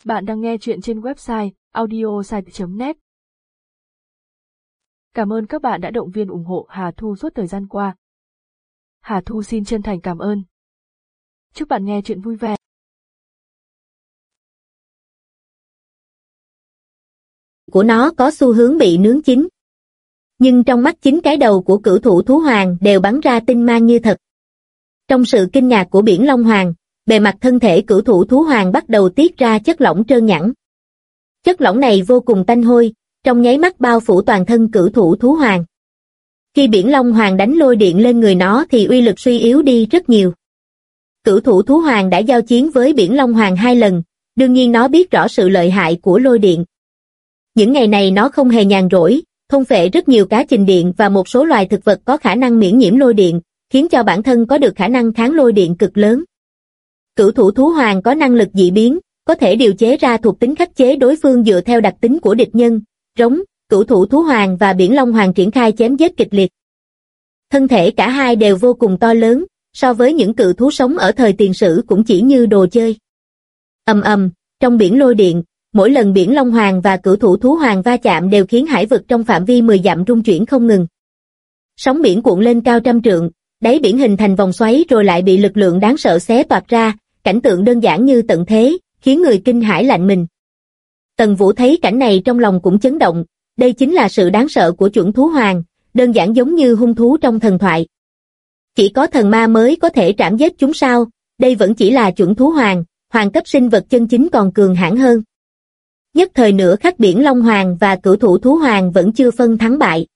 Bạn đang nghe chuyện trên website audiosite.net. Cảm ơn các bạn đã động viên ủng hộ Hà Thu suốt thời gian qua. Hà Thu xin chân thành cảm ơn. Chúc bạn nghe chuyện vui vẻ. Của nó có xu hướng bị nướng chín. Nhưng trong mắt chính cái đầu của cửu thủ thú hoàng đều bắn ra tinh mang như thật. Trong sự kinh ngạc của biển Long Hoàng, bề mặt thân thể cửu thủ thú hoàng bắt đầu tiết ra chất lỏng trơn nhẵn. Chất lỏng này vô cùng tanh hôi, trong nháy mắt bao phủ toàn thân cửu thủ thú hoàng. Khi biển Long Hoàng đánh lôi điện lên người nó thì uy lực suy yếu đi rất nhiều. Cửu thủ thú hoàng đã giao chiến với biển Long Hoàng 2 lần, đương nhiên nó biết rõ sự lợi hại của lôi điện. Những ngày này nó không hề nhàn rỗi, thôn phệ rất nhiều cá trình điện và một số loài thực vật có khả năng miễn nhiễm lôi điện, khiến cho bản thân có được khả năng kháng lôi điện cực lớn. Cửu thủ thú hoàng có năng lực dị biến, có thể điều chế ra thuộc tính khắc chế đối phương dựa theo đặc tính của địch nhân. Rống, cửu thủ thú hoàng và biển Long Hoàng triển khai chém giết kịch liệt. Thân thể cả hai đều vô cùng to lớn, so với những cự thú sống ở thời tiền sử cũng chỉ như đồ chơi. Ầm ầm, trong biển lôi điện, mỗi lần biển Long Hoàng và cửu thủ thú hoàng va chạm đều khiến hải vực trong phạm vi 10 dặm rung chuyển không ngừng. Sóng biển cuộn lên cao trăm trượng, đáy biển hình thành vòng xoáy rồi lại bị lực lượng đáng sợ xé toạc ra, cảnh tượng đơn giản như tận thế, khiến người kinh hãi lạnh mình. Tần Vũ thấy cảnh này trong lòng cũng chấn động, đây chính là sự đáng sợ của chuẩn thú hoàng, đơn giản giống như hung thú trong thần thoại. Chỉ có thần ma mới có thể trảm giết chúng sao, đây vẫn chỉ là chuẩn thú hoàng, hoàng cấp sinh vật chân chính còn cường hãn hơn. Nhất thời nửa khắc biển Long Hoàng và cửu thủ thú hoàng vẫn chưa phân thắng bại.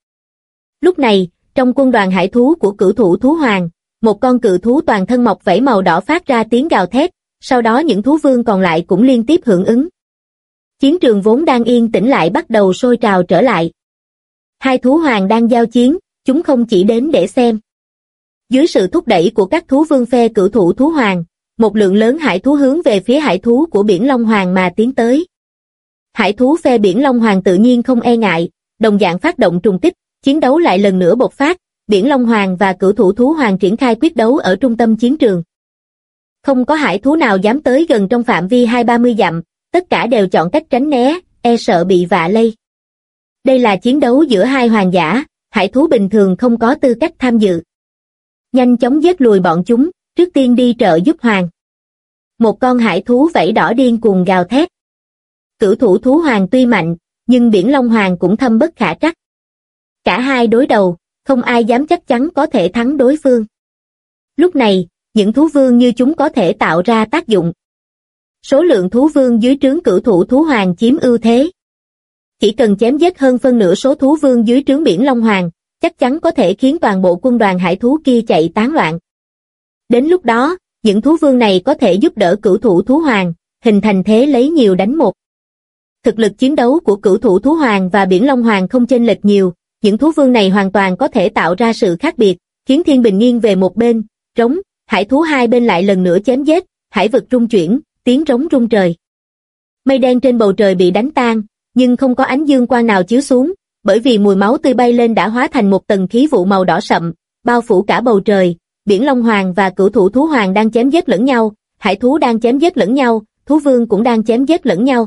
Lúc này, trong quân đoàn hải thú của cửu thủ thú hoàng, một con cự thú toàn thân mọc vảy màu đỏ phát ra tiếng gào thét, sau đó những thú vương còn lại cũng liên tiếp hưởng ứng. Chiến trường vốn đang yên tĩnh lại bắt đầu sôi trào trở lại. Hai thú hoàng đang giao chiến, chúng không chỉ đến để xem. Dưới sự thúc đẩy của các thú vương phe cửu thủ thú hoàng, một lượng lớn hải thú hướng về phía hải thú của biển Long Hoàng mà tiến tới. Hải thú phe biển Long Hoàng tự nhiên không e ngại, đồng dạng phát động trùng kích, chiến đấu lại lần nữa bộc phát, biển Long Hoàng và cửu thủ thú hoàng triển khai quyết đấu ở trung tâm chiến trường. Không có hải thú nào dám tới gần trong phạm vi 20-30 dặm, tất cả đều chọn cách tránh né, e sợ bị vạ lây. Đây là chiến đấu giữa hai hoàng giả, hải thú bình thường không có tư cách tham dự. Nhanh chóng giết lùi bọn chúng, trước tiên đi trợ giúp hoàng. Một con hải thú vảy đỏ điên cuồng gào thét. Cửu thủ thú hoàng tuy mạnh, nhưng biển Long Hoàng cũng thâm bất khả trắc. Cả hai đối đầu, không ai dám chắc chắn có thể thắng đối phương. Lúc này, những thú vương như chúng có thể tạo ra tác dụng. Số lượng thú vương dưới trướng cửu thủ thú hoàng chiếm ưu thế. Chỉ cần chém giết hơn phân nửa số thú vương dưới trướng biển Long Hoàng, chắc chắn có thể khiến toàn bộ quân đoàn hải thú kia chạy tán loạn. Đến lúc đó, những thú vương này có thể giúp đỡ cửu thủ thú hoàng, hình thành thế lấy nhiều đánh một. Thực lực chiến đấu của cửu thủ thú hoàng và biển Long Hoàng không chênh lệch nhiều, những thú vương này hoàn toàn có thể tạo ra sự khác biệt, khiến thiên bình nghiêng về một bên. Rống, hải thú hai bên lại lần nữa chém giết, hải vực rung chuyển, tiếng rống rung trời. Mây đen trên bầu trời bị đánh tan, nhưng không có ánh dương quang nào chiếu xuống, bởi vì mùi máu tươi bay lên đã hóa thành một tầng khí vụ màu đỏ sậm, bao phủ cả bầu trời. Biển Long Hoàng và cửu thủ thú hoàng đang chém giết lẫn nhau, hải thú đang chém giết lẫn nhau, thú vương cũng đang chém giết lẫn nhau.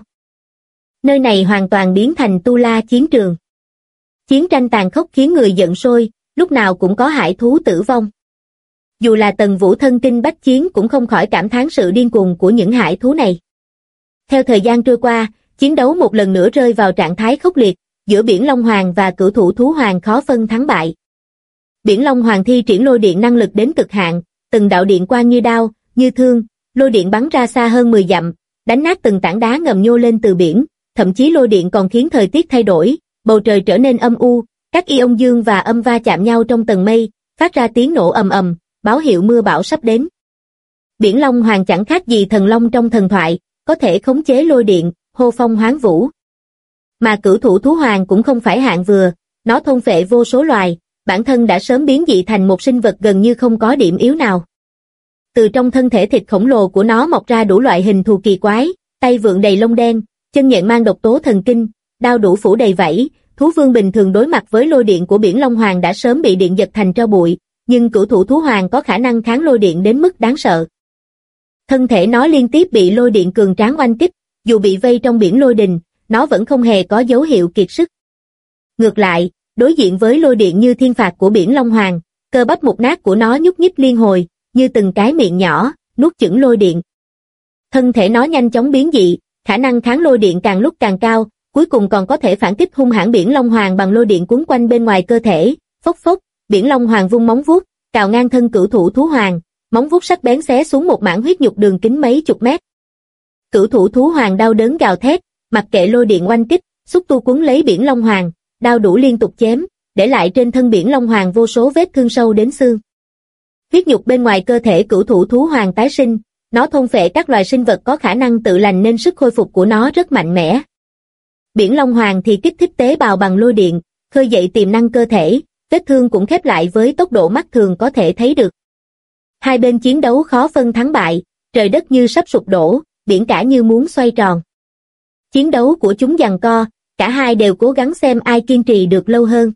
Nơi này hoàn toàn biến thành tu la chiến trường. Chiến tranh tàn khốc khiến người giận sôi, lúc nào cũng có hải thú tử vong. Dù là Tần Vũ thân kinh bách chiến cũng không khỏi cảm thán sự điên cuồng của những hải thú này. Theo thời gian trôi qua, chiến đấu một lần nữa rơi vào trạng thái khốc liệt, giữa biển Long Hoàng và cửu thủ thú hoàng khó phân thắng bại. Biển Long Hoàng thi triển lôi điện năng lực đến cực hạn, từng đạo điện quang như đao, như thương, lôi điện bắn ra xa hơn 10 dặm, đánh nát từng tảng đá ngầm nhô lên từ biển, thậm chí lôi điện còn khiến thời tiết thay đổi, bầu trời trở nên âm u, các ion dương và âm va chạm nhau trong tầng mây, phát ra tiếng nổ ầm ầm, báo hiệu mưa bão sắp đến. Biển Long Hoàng chẳng khác gì thần long trong thần thoại, có thể khống chế lôi điện, hô phong hoán vũ. Mà cửu thủ thú hoàng cũng không phải hạng vừa, nó thôn phệ vô số loài, bản thân đã sớm biến dị thành một sinh vật gần như không có điểm yếu nào. Từ trong thân thể thịt khổng lồ của nó mọc ra đủ loại hình thù kỳ quái, tay vượn đầy lông đen, chân nhện mang độc tố thần kinh, đao đủ phủ đầy vảy. Thú vương bình thường đối mặt với lôi điện của biển Long Hoàng đã sớm bị điện giật thành tro bụi, nhưng cửu thủ thú hoàng có khả năng kháng lôi điện đến mức đáng sợ. Thân thể nó liên tiếp bị lôi điện cường tráng oanh kích, dù bị vây trong biển lôi đình, nó vẫn không hề có dấu hiệu kiệt sức. Ngược lại, đối diện với lôi điện như thiên phạt của biển Long Hoàng, cơ bắp mục nát của nó nhúc nhích liên hồi, như từng cái miệng nhỏ, nuốt chửng lôi điện. Thân thể nó nhanh chóng biến dị, khả năng kháng lôi điện càng lúc càng cao, cuối cùng còn có thể phản kích hung hãn biển Long Hoàng bằng lôi điện cuốn quanh bên ngoài cơ thể. Phốc phốc, biển Long Hoàng vung móng vuốt, cào ngang thân cửu thủ thú hoàng, móng vuốt sắc bén xé xuống một mảng huyết nhục đường kính mấy chục mét. Cửu thủ thú hoàng đau đớn gào thét, mặc kệ lôi điện oanh kích, xúc tu cuốn lấy biển Long Hoàng, đao đủ liên tục chém, để lại trên thân biển Long Hoàng vô số vết thương sâu đến xương. Huyết nhục bên ngoài cơ thể cửu thủ thú hoàng tái sinh, nó thôn phệ các loài sinh vật có khả năng tự lành nên sức khôi phục của nó rất mạnh mẽ. Biển Long Hoàng thì kích thích tế bào bằng lôi điện, khơi dậy tiềm năng cơ thể, vết thương cũng khép lại với tốc độ mắt thường có thể thấy được. Hai bên chiến đấu khó phân thắng bại, trời đất như sắp sụp đổ, biển cả như muốn xoay tròn. Chiến đấu của chúng giằng co, cả hai đều cố gắng xem ai kiên trì được lâu hơn.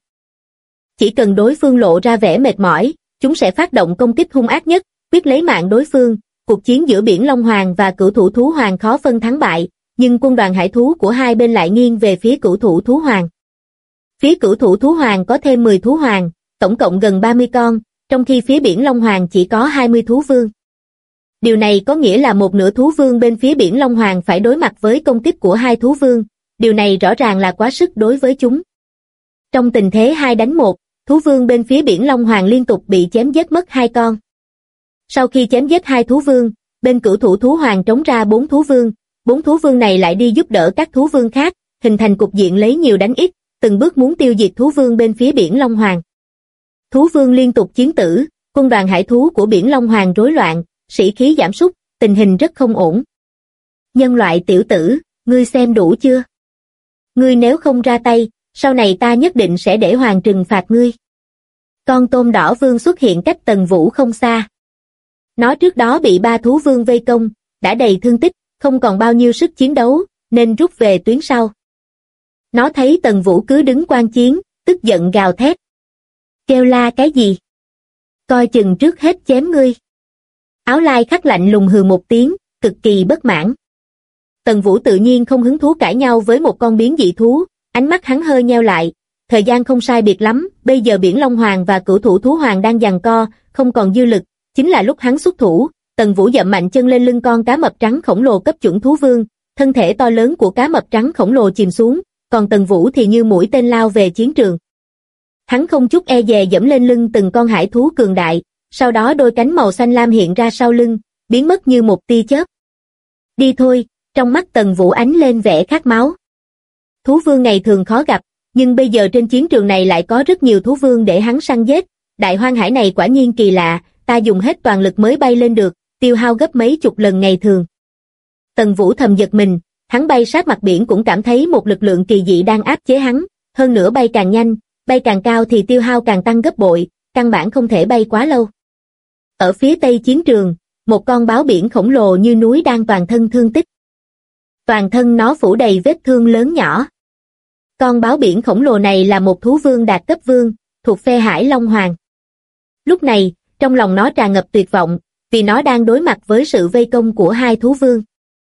Chỉ cần đối phương lộ ra vẻ mệt mỏi, chúng sẽ phát động công kích hung ác nhất, quyết lấy mạng đối phương. Cuộc chiến giữa biển Long Hoàng và cửu thủ thú hoàng khó phân thắng bại, nhưng quân đoàn hải thú của hai bên lại nghiêng về phía cửu thủ thú hoàng. Phía cửu thủ thú hoàng có thêm 10 thú hoàng, tổng cộng gần 30 con, trong khi phía biển Long Hoàng chỉ có 20 thú vương. Điều này có nghĩa là một nửa thú vương bên phía biển Long Hoàng phải đối mặt với công kích của hai thú vương, điều này rõ ràng là quá sức đối với chúng. Trong tình thế 2 đánh 1, thú vương bên phía biển Long Hoàng liên tục bị chém giết mất 2 con. Sau khi chém giết 2 thú vương, bên cửu thủ thú hoàng trống ra 4 thú vương, 4 thú vương này lại đi giúp đỡ các thú vương khác, hình thành cục diện lấy nhiều đánh ít, từng bước muốn tiêu diệt thú vương bên phía biển Long Hoàng. Thú vương liên tục chiến tử, quân đoàn hải thú của biển Long Hoàng rối loạn, sĩ khí giảm sút, tình hình rất không ổn. Nhân loại tiểu tử, ngươi xem đủ chưa? Ngươi nếu không ra tay, sau này ta nhất định sẽ để hoàng trừng phạt ngươi. Con tôm đỏ vương xuất hiện cách Tần Vũ không xa. Nó trước đó bị 3 thú vương vây công, đã đầy thương tích, không còn bao nhiêu sức chiến đấu, nên rút về tuyến sau. Nó thấy Tần Vũ cứ đứng quan chiến, tức giận gào thét. Kêu la cái gì? Coi chừng trước hết chém ngươi. Áo lai khắc lạnh lùng hừ một tiếng, cực kỳ bất mãn. Tần Vũ tự nhiên không hứng thú cãi nhau với một con biến dị thú, ánh mắt hắn hơi nheo lại. Thời gian không sai biệt lắm, bây giờ biển Long Hoàng và cửu thủ thú hoàng đang giằng co, không còn dư lực, chính là lúc hắn xuất thủ. Tần Vũ dậm mạnh chân lên lưng con cá mập trắng khổng lồ cấp chuẩn thú vương, thân thể to lớn của cá mập trắng khổng lồ chìm xuống, còn Tần Vũ thì như mũi tên lao về chiến trường. Hắn không chút e dè dẫm lên lưng từng con hải thú cường đại, sau đó đôi cánh màu xanh lam hiện ra sau lưng, biến mất như một tia chớp. Đi thôi, trong mắt Tần Vũ ánh lên vẻ khát máu. Thú vương ngày thường khó gặp, nhưng bây giờ trên chiến trường này lại có rất nhiều thú vương để hắn săn giết. Đại hoang hải này quả nhiên kỳ lạ, ta dùng hết toàn lực mới bay lên được, tiêu hao gấp mấy chục lần ngày thường. Tần Vũ thầm giật mình, hắn bay sát mặt biển cũng cảm thấy một lực lượng kỳ dị đang áp chế hắn, hơn nữa bay càng nhanh, bay càng cao thì tiêu hao càng tăng gấp bội, căn bản không thể bay quá lâu. Ở phía tây chiến trường, một con báo biển khổng lồ như núi đang toàn thân thương tích. Toàn thân nó phủ đầy vết thương lớn nhỏ. Con báo biển khổng lồ này là một thú vương đạt cấp vương, thuộc phe Hải Long Hoàng. Lúc này, trong lòng nó tràn ngập tuyệt vọng, vì nó đang đối mặt với sự vây công của 2 thú vương.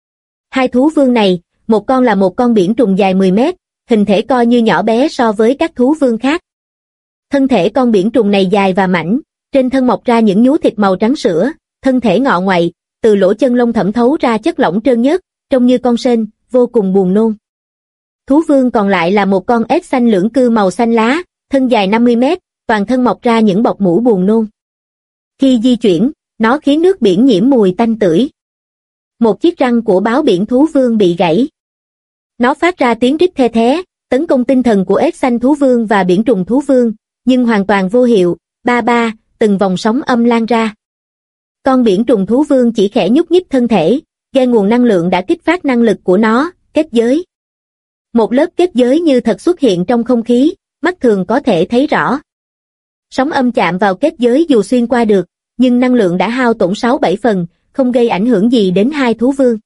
2 thú vương này, một con là một con biển trùng dài 10 mét, hình thể coi như nhỏ bé so với các thú vương khác. Thân thể con biển trùng này dài và mảnh, trên thân mọc ra những nhú thịt màu trắng sữa, thân thể ngọ ngoại, từ lỗ chân lông thẩm thấu ra chất lỏng trơn nhớt, trông như con sên, vô cùng buồn nôn. Thú vương còn lại là một con ếch xanh lưỡng cư màu xanh lá, thân dài 50 mét, toàn thân mọc ra những bọt mủ buồn nôn. Khi di chuyển, nó khiến nước biển nhiễm mùi tanh tưởi. Một chiếc răng của báo biển thú vương bị gãy. Nó phát ra tiếng rít the thé, tấn công tinh thần của ếch xanh thú vương và biển trùng thú vương, nhưng hoàn toàn vô hiệu, ba ba, từng vòng sóng âm lan ra. Con biển trùng thú vương chỉ khẽ nhúc nhích thân thể, ghe nguồn năng lượng đã kích phát năng lực của nó, kết giới. Một lớp kết giới như thật xuất hiện trong không khí, mắt thường có thể thấy rõ. Sóng âm chạm vào kết giới dù xuyên qua được, nhưng năng lượng đã hao tổn 6-7 phần, không gây ảnh hưởng gì đến 2 thú vương.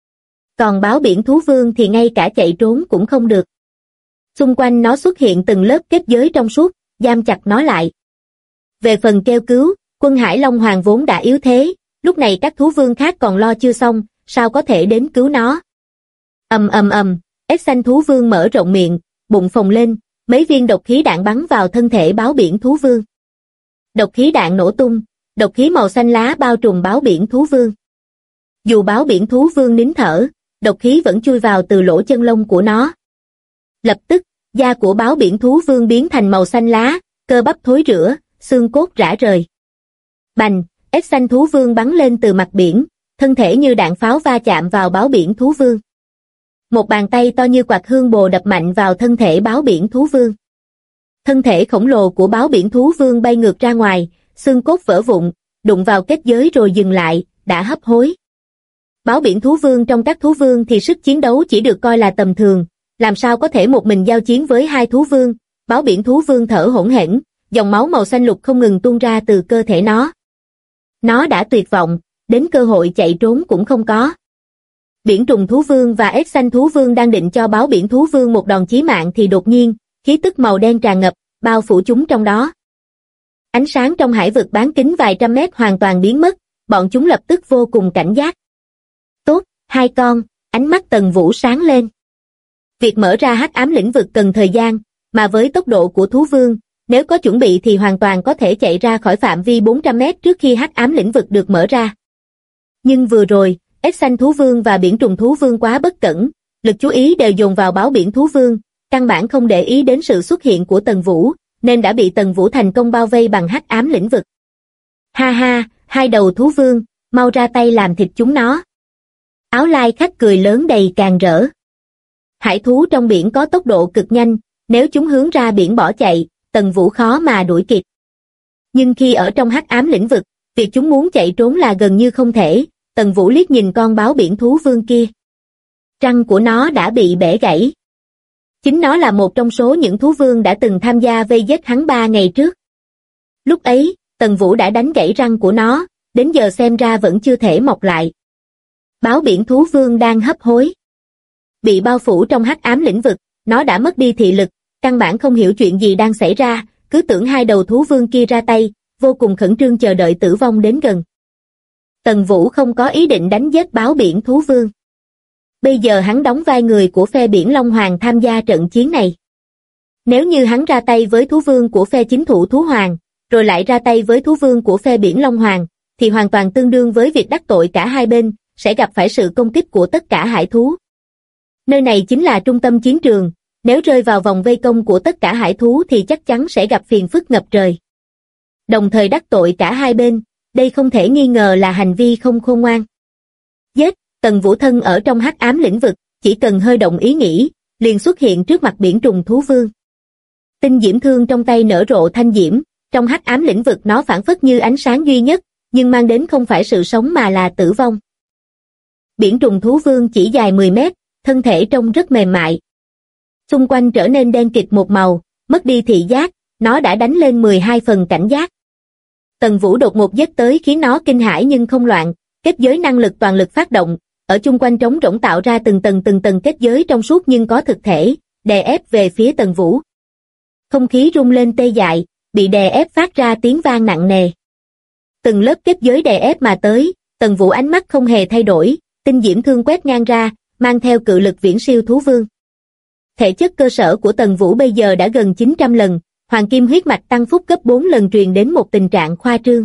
Còn báo biển thú vương thì ngay cả chạy trốn cũng không được. Xung quanh nó xuất hiện từng lớp kết giới trong suốt, giam chặt nó lại. Về phần kêu cứu, quân Hải Long Hoàng vốn đã yếu thế, lúc này các thú vương khác còn lo chưa xong, sao có thể đến cứu nó. Ầm ầm ầm, ếch xanh thú vương mở rộng miệng, bụng phồng lên, mấy viên độc khí đạn bắn vào thân thể báo biển thú vương. Độc khí đạn nổ tung, độc khí màu xanh lá bao trùm báo biển thú vương. Dù báo biển thú vương nín thở, độc khí vẫn chui vào từ lỗ chân lông của nó. Lập tức, da của báo biển thú vương biến thành màu xanh lá, cơ bắp thối rữa, xương cốt rã rời. Bành, ếch xanh thú vương bắn lên từ mặt biển, thân thể như đạn pháo va chạm vào báo biển thú vương. Một bàn tay to như quạt hương bồ đập mạnh vào thân thể báo biển thú vương. Thân thể khổng lồ của báo biển thú vương bay ngược ra ngoài, xương cốt vỡ vụn, đụng vào kết giới rồi dừng lại, đã hấp hối. Báo biển thú vương trong các thú vương thì sức chiến đấu chỉ được coi là tầm thường, làm sao có thể một mình giao chiến với hai thú vương. Báo biển thú vương thở hổn hển, dòng máu màu xanh lục không ngừng tuôn ra từ cơ thể nó. Nó đã tuyệt vọng, đến cơ hội chạy trốn cũng không có. Biển trùng thú vương và ếch xanh thú vương đang định cho báo biển thú vương một đòn chí mạng thì đột nhiên, khí tức màu đen tràn ngập, bao phủ chúng trong đó. Ánh sáng trong hải vực bán kính vài trăm mét hoàn toàn biến mất, bọn chúng lập tức vô cùng cảnh giác. Tốt, hai con, ánh mắt Tần Vũ sáng lên. Việc mở ra hắc ám lĩnh vực cần thời gian, mà với tốc độ của thú vương, nếu có chuẩn bị thì hoàn toàn có thể chạy ra khỏi phạm vi 400 mét trước khi hắc ám lĩnh vực được mở ra. Nhưng vừa rồi, ếch xanh thú vương và biển trùng thú vương quá bất cẩn, lực chú ý đều dồn vào báo biển thú vương, căn bản không để ý đến sự xuất hiện của Tần Vũ, nên đã bị Tần Vũ thành công bao vây bằng hắc ám lĩnh vực. Ha ha, hai đầu thú vương, mau ra tay làm thịt chúng nó. Áo lai khách cười lớn đầy càn rỡ. Hải thú trong biển có tốc độ cực nhanh, nếu chúng hướng ra biển bỏ chạy, Tần Vũ khó mà đuổi kịp. Nhưng khi ở trong hắc ám lĩnh vực, việc chúng muốn chạy trốn là gần như không thể. Tần Vũ liếc nhìn con báo biển thú vương kia. Răng của nó đã bị bẻ gãy. Chính nó là một trong số những thú vương đã từng tham gia vây giết hắn 3 ngày trước. Lúc ấy, Tần Vũ đã đánh gãy răng của nó, đến giờ xem ra vẫn chưa thể mọc lại. Báo biển thú vương đang hấp hối. Bị bao phủ trong hắc ám lĩnh vực, nó đã mất đi thị lực, căn bản không hiểu chuyện gì đang xảy ra, cứ tưởng hai đầu thú vương kia ra tay, vô cùng khẩn trương chờ đợi tử vong đến gần. Tần Vũ không có ý định đánh giết báo biển thú vương. Bây giờ hắn đóng vai người của phe biển Long Hoàng tham gia trận chiến này. Nếu như hắn ra tay với thú vương của phe chính thủ thú hoàng, rồi lại ra tay với thú vương của phe biển Long Hoàng, thì hoàn toàn tương đương với việc đắc tội cả hai bên, sẽ gặp phải sự công kích của tất cả hải thú. Nơi này chính là trung tâm chiến trường, nếu rơi vào vòng vây công của tất cả hải thú thì chắc chắn sẽ gặp phiền phức ngập trời. Đồng thời đắc tội cả hai bên, đây không thể nghi ngờ là hành vi không khôn ngoan. Giết, Tần Vũ thân ở trong hắc ám lĩnh vực, chỉ cần hơi động ý nghĩ, liền xuất hiện trước mặt biển trùng thú vương. Tinh diễm thương trong tay nở rộ thanh diễm, trong hắc ám lĩnh vực nó phản phất như ánh sáng duy nhất, nhưng mang đến không phải sự sống mà là tử vong. Biển trùng thú vương chỉ dài 10 mét, thân thể trông rất mềm mại. Xung quanh trở nên đen kịt một màu, mất đi thị giác, nó đã đánh lên 12 phần cảnh giác. Tần Vũ đột ngột giết tới khiến nó kinh hãi nhưng không loạn, kết giới năng lực toàn lực phát động, ở chung quanh trống rỗng tạo ra từng tầng kết giới trong suốt nhưng có thực thể, đè ép về phía Tần Vũ. Không khí rung lên tê dại, bị đè ép phát ra tiếng vang nặng nề. Từng lớp kết giới đè ép mà tới, Tần Vũ ánh mắt không hề thay đổi, tinh diễm thương quét ngang ra, mang theo cự lực viễn siêu thú vương. Thể chất cơ sở của Tần Vũ bây giờ đã gần 900 lần, hoàng kim huyết mạch tăng phúc gấp 4 lần truyền đến một tình trạng khoa trương.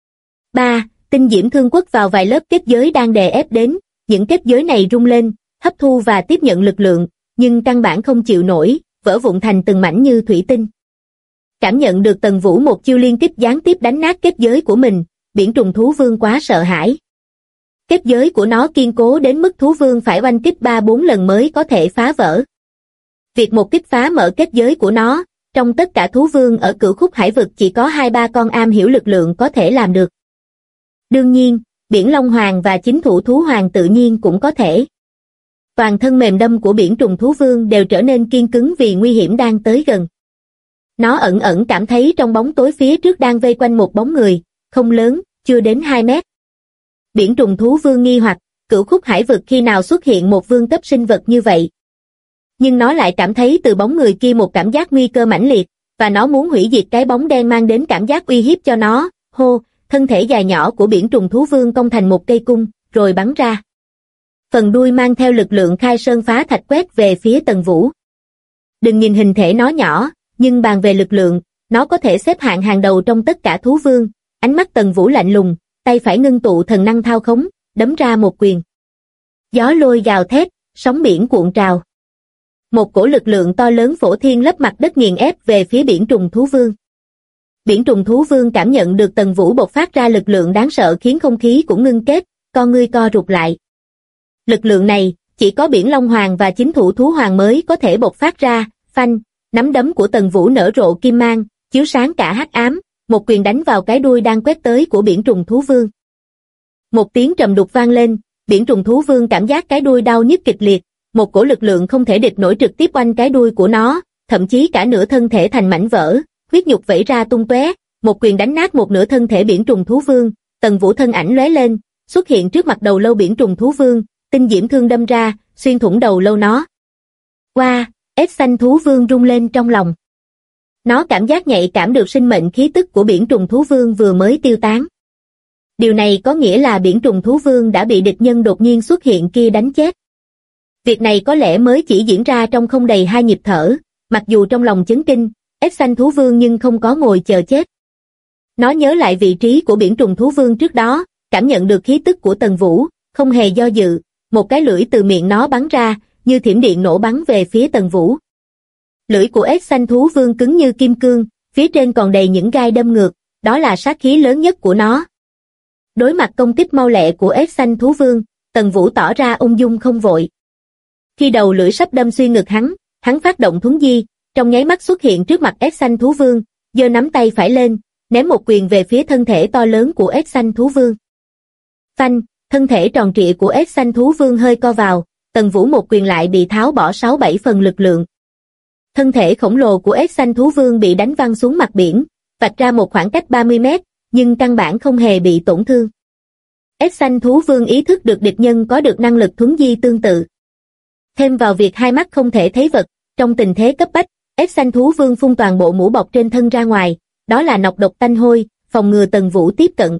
3. Tinh diễm thương quất vào vài lớp kết giới đang đè ép đến, những kết giới này rung lên, hấp thu và tiếp nhận lực lượng, nhưng căn bản không chịu nổi, vỡ vụn thành từng mảnh như thủy tinh. Cảm nhận được Tần Vũ một chiêu liên tiếp gián tiếp đánh nát kết giới của mình, biển trùng thú vương quá sợ hãi. Kết giới của nó kiên cố đến mức thú vương phải oanh kích 3-4 lần mới có thể phá vỡ. Việc một kích phá mở kết giới của nó, trong tất cả thú vương ở cửu khúc hải vực chỉ có 2-3 con am hiểu lực lượng có thể làm được. Đương nhiên, biển Long Hoàng và chính thủ thú hoàng tự nhiên cũng có thể. Toàn thân mềm đâm của biển trùng thú vương đều trở nên kiên cứng vì nguy hiểm đang tới gần. Nó ẩn ẩn cảm thấy trong bóng tối phía trước đang vây quanh một bóng người, không lớn, chưa đến 2 mét. Biển trùng thú vương nghi hoặc, cửu khúc hải vực khi nào xuất hiện một vương cấp sinh vật như vậy. Nhưng nó lại cảm thấy từ bóng người kia một cảm giác nguy cơ mãnh liệt, và nó muốn hủy diệt cái bóng đen mang đến cảm giác uy hiếp cho nó. Hô, thân thể dài nhỏ của biển trùng thú vương cong thành một cây cung, rồi bắn ra. Phần đuôi mang theo lực lượng khai sơn phá thạch quét về phía Tần Vũ. Đừng nhìn hình thể nó nhỏ, nhưng bàn về lực lượng, nó có thể xếp hạng hàng đầu trong tất cả thú vương. Ánh mắt Tần Vũ lạnh lùng, tay phải ngưng tụ thần năng thao khống, đấm ra một quyền. Gió lôi gào thét, sóng biển cuộn trào. Một cổ lực lượng to lớn phổ thiên lấp mặt đất nghiền ép về phía biển trùng thú vương. Biển trùng thú vương cảm nhận được Tần Vũ bộc phát ra lực lượng đáng sợ khiến không khí cũng ngưng kết, con ngươi co rụt lại. Lực lượng này, chỉ có biển Long Hoàng và chính thủ thú hoàng mới có thể bộc phát ra. Phanh, nắm đấm của Tần Vũ nở rộ kim mang, chiếu sáng cả hắc ám, một quyền đánh vào cái đuôi đang quét tới của biển trùng thú vương. Một tiếng trầm đục vang lên, biển trùng thú vương cảm giác cái đuôi đau nhức kịch liệt, một cổ lực lượng không thể địch nổi trực tiếp oanh cái đuôi của nó, thậm chí cả nửa thân thể thành mảnh vỡ, huyết nhục vẩy ra tung tóe, một quyền đánh nát một nửa thân thể biển trùng thú vương. Tần Vũ thân ảnh lóe lên, xuất hiện trước mặt đầu lâu biển trùng thú vương, tinh diễm thương đâm ra, xuyên thủng đầu lâu nó. Qua, ếch xanh thú vương rung lên trong lòng. Nó cảm giác nhạy cảm được sinh mệnh khí tức của biển trùng thú vương vừa mới tiêu tán. Điều này có nghĩa là biển trùng thú vương đã bị địch nhân đột nhiên xuất hiện kia đánh chết. Việc này có lẽ mới chỉ diễn ra trong không đầy 2 nhịp thở, mặc dù trong lòng chấn kinh, ếch xanh thú vương nhưng không có ngồi chờ chết. Nó nhớ lại vị trí của biển trùng thú vương trước đó, cảm nhận được khí tức của Tần Vũ, không hề do dự, một cái lưỡi từ miệng nó bắn ra, như thiểm điện nổ bắn về phía Tần Vũ. Lưỡi của ếch xanh thú vương cứng như kim cương, phía trên còn đầy những gai đâm ngược, đó là sát khí lớn nhất của nó. Đối mặt công kích mau lẹ của ếch xanh thú vương, Tần Vũ tỏ ra ung dung không vội. Khi đầu lưỡi sắp đâm xuyên ngực hắn phát động thuấn di, trong nháy mắt xuất hiện trước mặt ếch xanh thú vương, giơ nắm tay phải lên, ném một quyền về phía thân thể to lớn của ếch xanh thú vương. Phanh, thân thể tròn trịa của ếch xanh thú vương hơi co vào, Tần Vũ một quyền lại bị tháo bỏ 6-7 phần lực lượng. Thân thể khổng lồ của ếch xanh thú vương bị đánh văng xuống mặt biển, vạch ra một khoảng cách 30 mét, nhưng căn bản không hề bị tổn thương. Ếch xanh thú vương ý thức được địch nhân có được năng lực thuấn di tương tự. Thêm vào việc hai mắt không thể thấy vật, trong tình thế cấp bách, ếch xanh thú vương phun toàn bộ mũ bọc trên thân ra ngoài, đó là nọc độc tanh hôi, phòng ngừa Tần Vũ tiếp cận.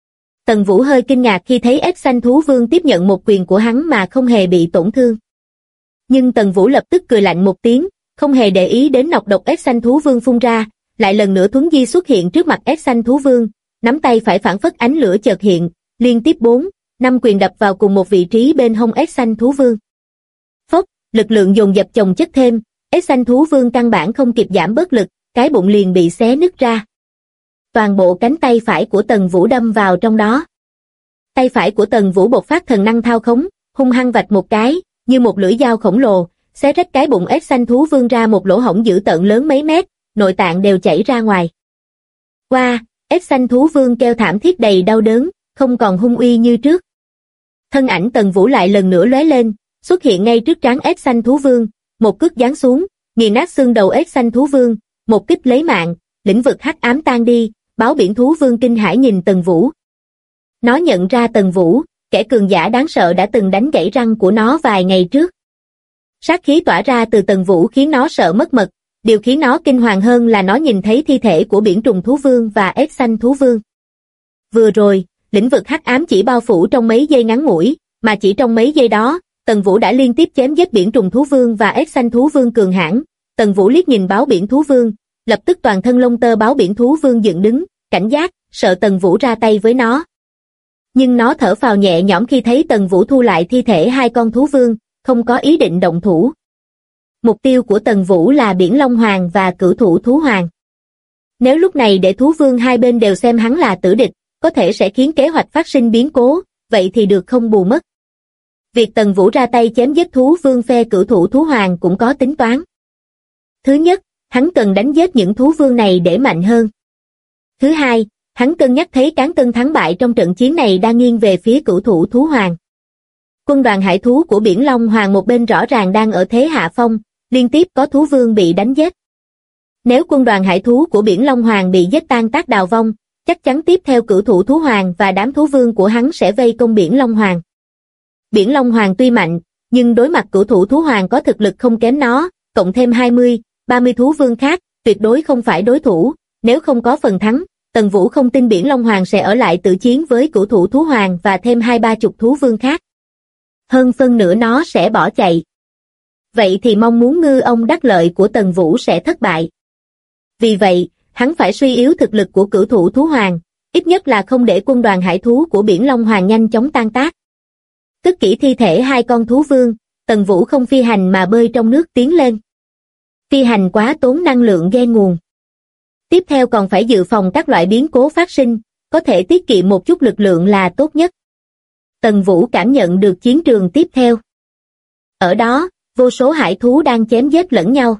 Tần Vũ hơi kinh ngạc khi thấy ếch xanh thú vương tiếp nhận một quyền của hắn mà không hề bị tổn thương. Nhưng Tần Vũ lập tức cười lạnh một tiếng, không hề để ý đến nọc độc ếch xanh thú vương phun ra, lại lần nữa thuấn di xuất hiện trước mặt ếch xanh thú vương, nắm tay phải phảng phất ánh lửa chợt hiện, liên tiếp 4-5 quyền đập vào cùng một vị trí bên hông ếch xanh thú vương. Phốc, lực lượng dồn dập chồng chất thêm, ếch xanh thú vương căn bản không kịp giảm bớt lực, cái bụng liền bị xé nứt ra. Toàn bộ cánh tay phải của Tần Vũ đâm vào trong đó. Tay phải của Tần Vũ bộc phát thần năng thao khống, hung hăng vạch một cái, như một lưỡi dao khổng lồ, xé rách cái bụng ếch xanh thú vương ra một lỗ hổng dữ tợn lớn mấy mét, nội tạng đều chảy ra ngoài. Qua, ếch xanh thú vương kêu thảm thiết đầy đau đớn, không còn hung uy như trước. Thân ảnh Tần Vũ lại lần nữa lóe lên, xuất hiện ngay trước trán ếch xanh thú vương, một cước giáng xuống, nghiền nát xương đầu ếch xanh thú vương, một kích lấy mạng, lĩnh vực hắc ám tan đi, báo biển thú vương kinh hãi nhìn Tần Vũ. Nó nhận ra Tần Vũ, kẻ cường giả đáng sợ đã từng đánh gãy răng của nó vài ngày trước. Sát khí tỏa ra từ Tần Vũ khiến nó sợ mất mật, điều khiến nó kinh hoàng hơn là nó nhìn thấy thi thể của biển trùng thú vương và ếch xanh thú vương. Vừa rồi, lĩnh vực hắc ám chỉ bao phủ trong mấy giây ngắn ngủi, mà chỉ trong mấy giây đó, Tần Vũ đã liên tiếp chém giết biển trùng thú vương và ếch xanh thú vương cường hãn. Tần Vũ liếc nhìn báo biển thú vương, lập tức toàn thân lông tơ báo biển thú vương dựng đứng, cảnh giác, sợ Tần Vũ ra tay với nó. Nhưng nó thở phào nhẹ nhõm khi thấy Tần Vũ thu lại thi thể hai con thú vương, không có ý định động thủ. Mục tiêu của Tần Vũ là biển Long Hoàng và cửu thủ thú hoàng. Nếu lúc này để thú vương hai bên đều xem hắn là tử địch, có thể sẽ khiến kế hoạch phát sinh biến cố, vậy thì được không bù mất. Việc Tần Vũ ra tay chém giết thú vương phe cửu thủ thú hoàng cũng có tính toán. Thứ nhất, hắn cần đánh giết những thú vương này để mạnh hơn. Thứ hai, hắn cân nhắc thấy cán cân thắng bại trong trận chiến này đang nghiêng về phía cửu thủ thú hoàng. Quân đoàn hải thú của biển Long Hoàng một bên rõ ràng đang ở thế hạ phong, liên tiếp có thú vương bị đánh giết. Nếu quân đoàn hải thú của biển Long Hoàng bị giết tan tác đào vong, chắc chắn tiếp theo cửu thủ thú hoàng và đám thú vương của hắn sẽ vây công biển Long Hoàng. Biển Long Hoàng tuy mạnh, nhưng đối mặt cửu thủ thú hoàng có thực lực không kém nó, cộng thêm 20-30 thú vương khác, tuyệt đối không phải đối thủ, nếu không có phần thắng, Tần Vũ không tin biển Long Hoàng sẽ ở lại tự chiến với cửu thủ thú hoàng và thêm 20-30 thú vương khác. hơn phân nửa nó sẽ bỏ chạy. Vậy thì mong muốn ngư ông đắc lợi của Tần Vũ sẽ thất bại. Vì vậy, hắn phải suy yếu thực lực của cửu thủ thú hoàng, ít nhất là không để quân đoàn hải thú của Biển Long Hoàng nhanh chóng tan tác. Cất kỹ thi thể hai con thú vương, Tần Vũ không phi hành mà bơi trong nước tiến lên. Phi hành quá tốn năng lượng ghe nguồn. Tiếp theo còn phải dự phòng các loại biến cố phát sinh, có thể tiết kiệm một chút lực lượng là tốt nhất. Tần Vũ cảm nhận được chiến trường tiếp theo. Ở đó, vô số hải thú đang chém giết lẫn nhau.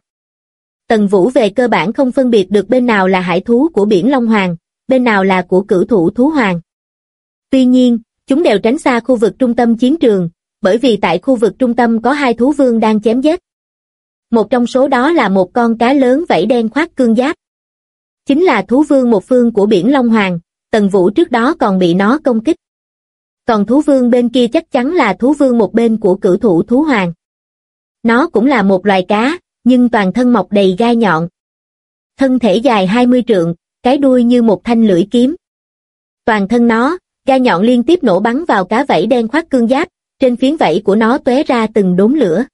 Tần Vũ về cơ bản không phân biệt được bên nào là hải thú của Biển Long Hoàng, bên nào là của cửu thủ thú hoàng. Tuy nhiên, chúng đều tránh xa khu vực trung tâm chiến trường, bởi vì tại khu vực trung tâm có hai thú vương đang chém giết. Một trong số đó là một con cá lớn vảy đen khoác cương giáp. Chính là thú vương một phương của Biển Long Hoàng, Tần Vũ trước đó còn bị nó công kích. Còn thú vương bên kia chắc chắn là thú vương một bên của cửu thủ thú hoàng. Nó cũng là một loài cá, nhưng toàn thân mọc đầy gai nhọn. Thân thể dài 20 trượng, cái đuôi như một thanh lưỡi kiếm. Toàn thân nó, gai nhọn liên tiếp nổ bắn vào cá vảy đen khoác cương giáp, trên phiến vảy của nó tóe ra từng đốm lửa.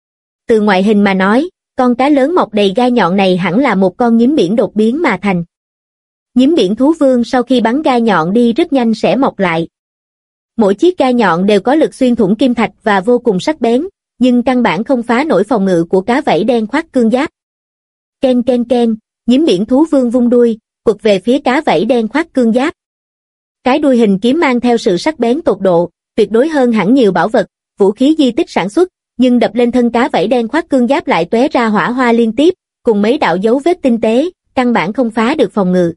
Từ ngoại hình mà nói, con cá lớn mọc đầy gai nhọn này hẳn là một con nhím biển đột biến mà thành. Nhím biển thú vương sau khi bắn gai nhọn đi rất nhanh sẽ mọc lại. Mỗi chiếc gai nhọn đều có lực xuyên thủng kim thạch và vô cùng sắc bén, nhưng căn bản không phá nổi phòng ngự của cá vảy đen khoác cương giáp. Ken ken ken, nhím biển thú vương vung đuôi, quật về phía cá vảy đen khoác cương giáp. Cái đuôi hình kiếm mang theo sự sắc bén tột độ, tuyệt đối hơn hẳn nhiều bảo vật, vũ khí di tích sản xuất, nhưng đập lên thân cá vảy đen khoác cương giáp lại tóe ra hỏa hoa liên tiếp, cùng mấy đạo dấu vết tinh tế, căn bản không phá được phòng ngự.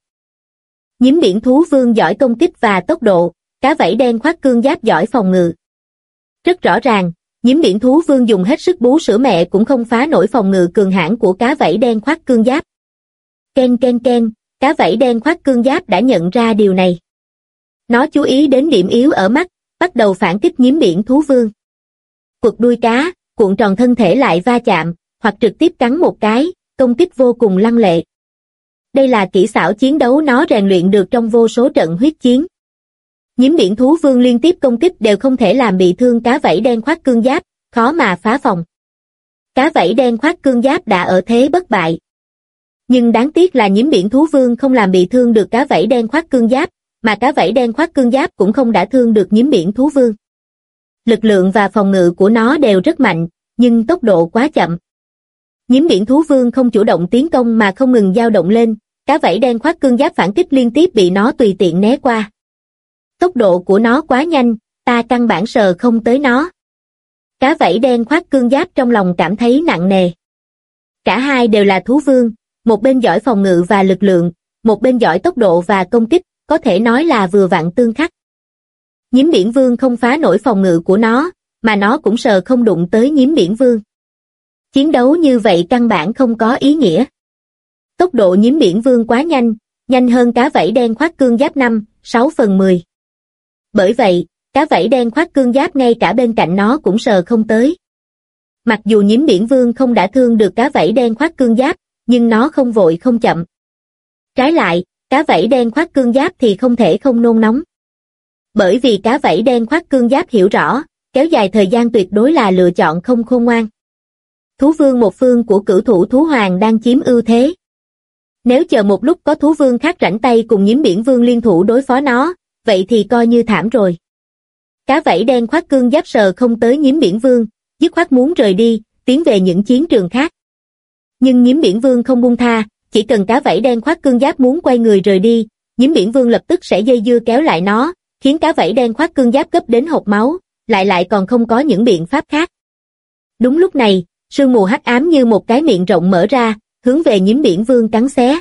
Nhím biển thú vương giỏi công kích và tốc độ, cá vảy đen khoác cương giáp giỏi phòng ngự. Rất rõ ràng, nhím biển thú vương dùng hết sức bú sữa mẹ cũng không phá nổi phòng ngự cường hãn của cá vảy đen khoác cương giáp. Ken ken ken, cá vảy đen khoác cương giáp đã nhận ra điều này. Nó chú ý đến điểm yếu ở mắt, bắt đầu phản kích nhím biển thú vương. Quật đuôi cá, cuộn tròn thân thể lại va chạm, hoặc trực tiếp cắn một cái, công kích vô cùng lăng lệ. Đây là kỹ xảo chiến đấu nó rèn luyện được trong vô số trận huyết chiến. Nhím biển thú vương liên tiếp công kích đều không thể làm bị thương cá vảy đen khoác cương giáp, khó mà phá phòng. Cá vảy đen khoác cương giáp đã ở thế bất bại. Nhưng đáng tiếc là nhím biển thú vương không làm bị thương được cá vảy đen khoác cương giáp, mà cá vảy đen khoác cương giáp cũng không đả thương được nhím biển thú vương. Lực lượng và phòng ngự của nó đều rất mạnh, nhưng tốc độ quá chậm. Nhím biển thú vương không chủ động tiến công mà không ngừng dao động lên, cá vảy đen khoác cương giáp phản kích liên tiếp bị nó tùy tiện né qua. Tốc độ của nó quá nhanh, ta căn bản sờ không tới nó. Cá vảy đen khoác cương giáp trong lòng cảm thấy nặng nề. Cả hai đều là thú vương, một bên giỏi phòng ngự và lực lượng, một bên giỏi tốc độ và công kích, có thể nói là vừa vặn tương khắc. Nhím biển vương không phá nổi phòng ngự của nó, mà nó cũng sờ không đụng tới nhím biển vương. Chiến đấu như vậy căn bản không có ý nghĩa. Tốc độ nhím biển vương quá nhanh, nhanh hơn cá vảy đen khoác cương giáp 5/6/10. Bởi vậy, cá vảy đen khoác cương giáp ngay cả bên cạnh nó cũng sờ không tới. Mặc dù nhím biển vương không đả thương được cá vảy đen khoác cương giáp, nhưng nó không vội không chậm. Trái lại, cá vảy đen khoác cương giáp thì không thể không nôn nóng. Bởi vì cá vảy đen khoác cương giáp hiểu rõ, kéo dài thời gian tuyệt đối là lựa chọn không khôn ngoan. Thú vương một phương của cửu thủ thú hoàng đang chiếm ưu thế. Nếu chờ một lúc có thú vương khác rảnh tay cùng nhím biển vương liên thủ đối phó nó, vậy thì coi như thảm rồi. Cá vảy đen khoác cương giáp sờ không tới nhím biển vương, dứt khoát muốn rời đi, tiến về những chiến trường khác. Nhưng nhím biển vương không buông tha, chỉ cần cá vảy đen khoác cương giáp muốn quay người rời đi, nhím biển vương lập tức sẽ dây dưa kéo lại nó, khiến cá vảy đen khoác cương giáp gấp đến hộc máu, lại còn không có những biện pháp khác. Đúng lúc này, sương mù hắc ám như một cái miệng rộng mở ra, hướng về nhím biển vương cắn xé.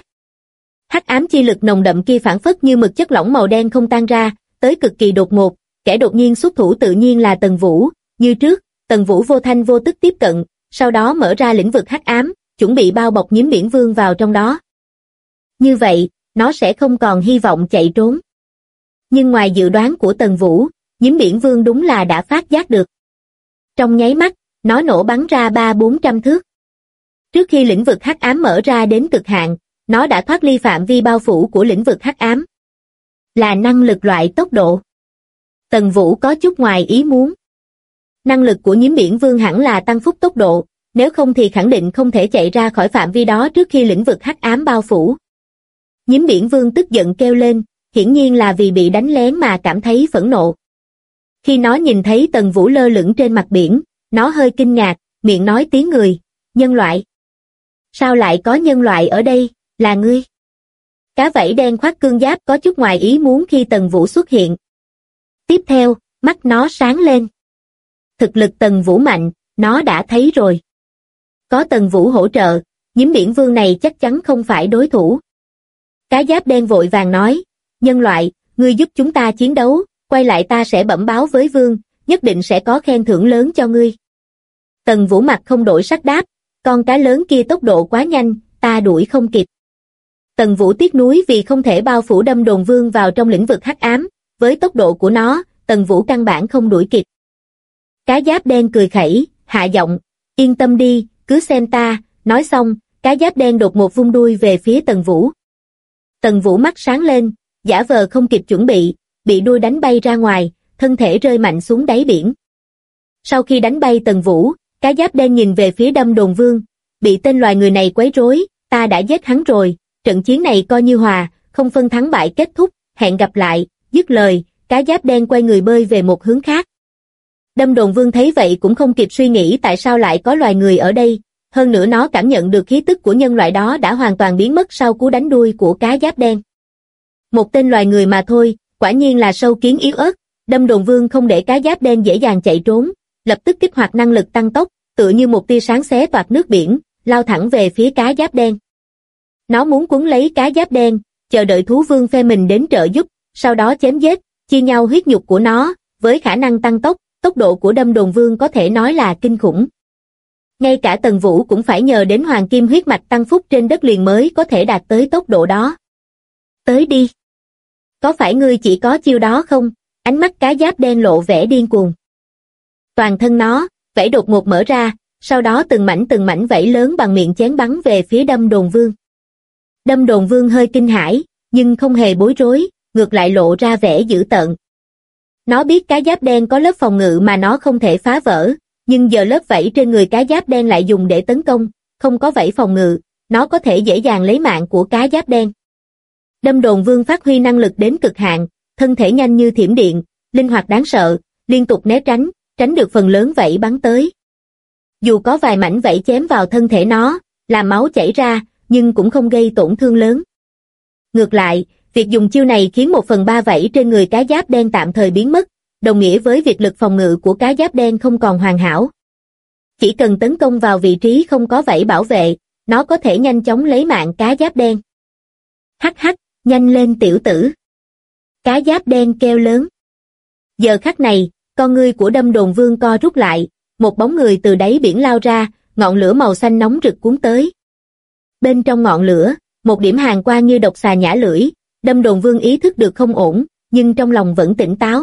Hắc ám chi lực nồng đậm kia phảng phất như mực chất lỏng màu đen không tan ra, tới cực kỳ đột ngột, kẻ đột nhiên xuất thủ tự nhiên là Tần Vũ, như trước, Tần Vũ vô thanh vô tức tiếp cận, sau đó mở ra lĩnh vực hắc ám, chuẩn bị bao bọc nhím biển vương vào trong đó. Như vậy, nó sẽ không còn hy vọng chạy trốn. Nhưng ngoài dự đoán của Tần Vũ, nhím biển vương đúng là đã phát giác được. Trong nháy mắt, nó nổ bắn ra 300-400 thước. Trước khi lĩnh vực hắc ám mở ra đến cực hạn, nó đã thoát ly phạm vi bao phủ của lĩnh vực hắc ám. Là năng lực loại tốc độ. Tần Vũ có chút ngoài ý muốn. Năng lực của Nhiễm Biển Vương hẳn là tăng phúc tốc độ, nếu không thì khẳng định không thể chạy ra khỏi phạm vi đó trước khi lĩnh vực hắc ám bao phủ. Nhiễm Biển Vương tức giận kêu lên, hiển nhiên là vì bị đánh lén mà cảm thấy phẫn nộ. Khi nó nhìn thấy Tần Vũ lơ lửng trên mặt biển, nó hơi kinh ngạc, miệng nói tiếng người, nhân loại. Sao lại có nhân loại ở đây, là ngươi? Cá vảy đen khoác cương giáp có chút ngoài ý muốn khi Tần Vũ xuất hiện. Tiếp theo, mắt nó sáng lên. Thực lực Tần Vũ mạnh, nó đã thấy rồi. Có Tần Vũ hỗ trợ, Nhiễm Biển Vương này chắc chắn không phải đối thủ. Cá giáp đen vội vàng nói, nhân loại, ngươi giúp chúng ta chiến đấu, quay lại ta sẽ bẩm báo với Vương, nhất định sẽ có khen thưởng lớn cho ngươi. Tần Vũ mặt không đổi sắc đáp, con cá lớn kia tốc độ quá nhanh, ta đuổi không kịp. Tần Vũ tiếc nuối vì không thể bao phủ Đâm Đồn Vương vào trong lĩnh vực hắc ám, với tốc độ của nó, Tần Vũ căn bản không đuổi kịp. Cá giáp đen cười khẩy, hạ giọng, yên tâm đi, cứ xem ta, nói xong, cá giáp đen đột ngột vung đuôi về phía Tần Vũ. Tần Vũ mắt sáng lên, giả vờ không kịp chuẩn bị đuôi đánh bay ra ngoài, thân thể rơi mạnh xuống đáy biển. Sau khi đánh bay Tần Vũ, cá giáp đen nhìn về phía Đâm Đồn Vương, bị tên loài người này quấy rối, ta đã giết hắn rồi, trận chiến này coi như hòa, không phân thắng bại kết thúc, hẹn gặp lại, dứt lời, cá giáp đen quay người bơi về một hướng khác. Đâm Đồn Vương thấy vậy cũng không kịp suy nghĩ tại sao lại có loài người ở đây, hơn nữa nó cảm nhận được khí tức của nhân loại đó đã hoàn toàn biến mất sau cú đánh đuôi của cá giáp đen. Một tên loài người mà thôi, quả nhiên là sâu kiến yếu ớt. Đâm Đồn Vương không để cá giáp đen dễ dàng chạy trốn, lập tức kích hoạt năng lực tăng tốc, tựa như một tia sáng xé toạc nước biển, lao thẳng về phía cá giáp đen. Nó muốn cuốn lấy cá giáp đen, chờ đợi thú vương phe mình đến trợ giúp, sau đó chém giết, chia nhau huyết nhục của nó, với khả năng tăng tốc, tốc độ của Đâm Đồn Vương có thể nói là kinh khủng. Ngay cả Tần Vũ cũng phải nhờ đến hoàng kim huyết mạch tăng phúc trên đất liền mới có thể đạt tới tốc độ đó. Tới đi. Có phải ngươi chỉ có chiêu đó không? Ánh mắt cá giáp đen lộ vẻ điên cuồng. Toàn thân nó, vảy đột ngột mở ra, sau đó từng mảnh vảy lớn bằng miệng chén bắn về phía Đâm Đồn Vương. Đâm Đồn Vương hơi kinh hãi, nhưng không hề bối rối, ngược lại lộ ra vẻ dữ tợn. Nó biết cá giáp đen có lớp phòng ngự mà nó không thể phá vỡ, nhưng giờ lớp vảy trên người cá giáp đen lại dùng để tấn công, không có vảy phòng ngự, nó có thể dễ dàng lấy mạng của cá giáp đen. Đâm Đồn Vương phát huy năng lực đến cực hạn, thân thể nhanh như thiểm điện, linh hoạt đáng sợ, liên tục né tránh được phần lớn vảy bắn tới. Dù có vài mảnh vảy chém vào thân thể nó, làm máu chảy ra, nhưng cũng không gây tổn thương lớn. Ngược lại, việc dùng chiêu này khiến 1/3 vảy trên người cá giáp đen tạm thời biến mất, đồng nghĩa với việc lực phòng ngự của cá giáp đen không còn hoàn hảo. Chỉ cần tấn công vào vị trí không có vảy bảo vệ, nó có thể nhanh chóng lấy mạng cá giáp đen. Hắc hắc, nhanh lên tiểu tử. Cá giáp đen kêu lớn. Giờ khắc này, con ngươi của Đâm Đồn Vương co rút lại, một bóng người từ đáy biển lao ra, ngọn lửa màu xanh nóng rực cuốn tới. Bên trong ngọn lửa, một điểm hàn quang như độc xà nhả lưỡi, Đâm Đồn Vương ý thức được không ổn, nhưng trong lòng vẫn tỉnh táo.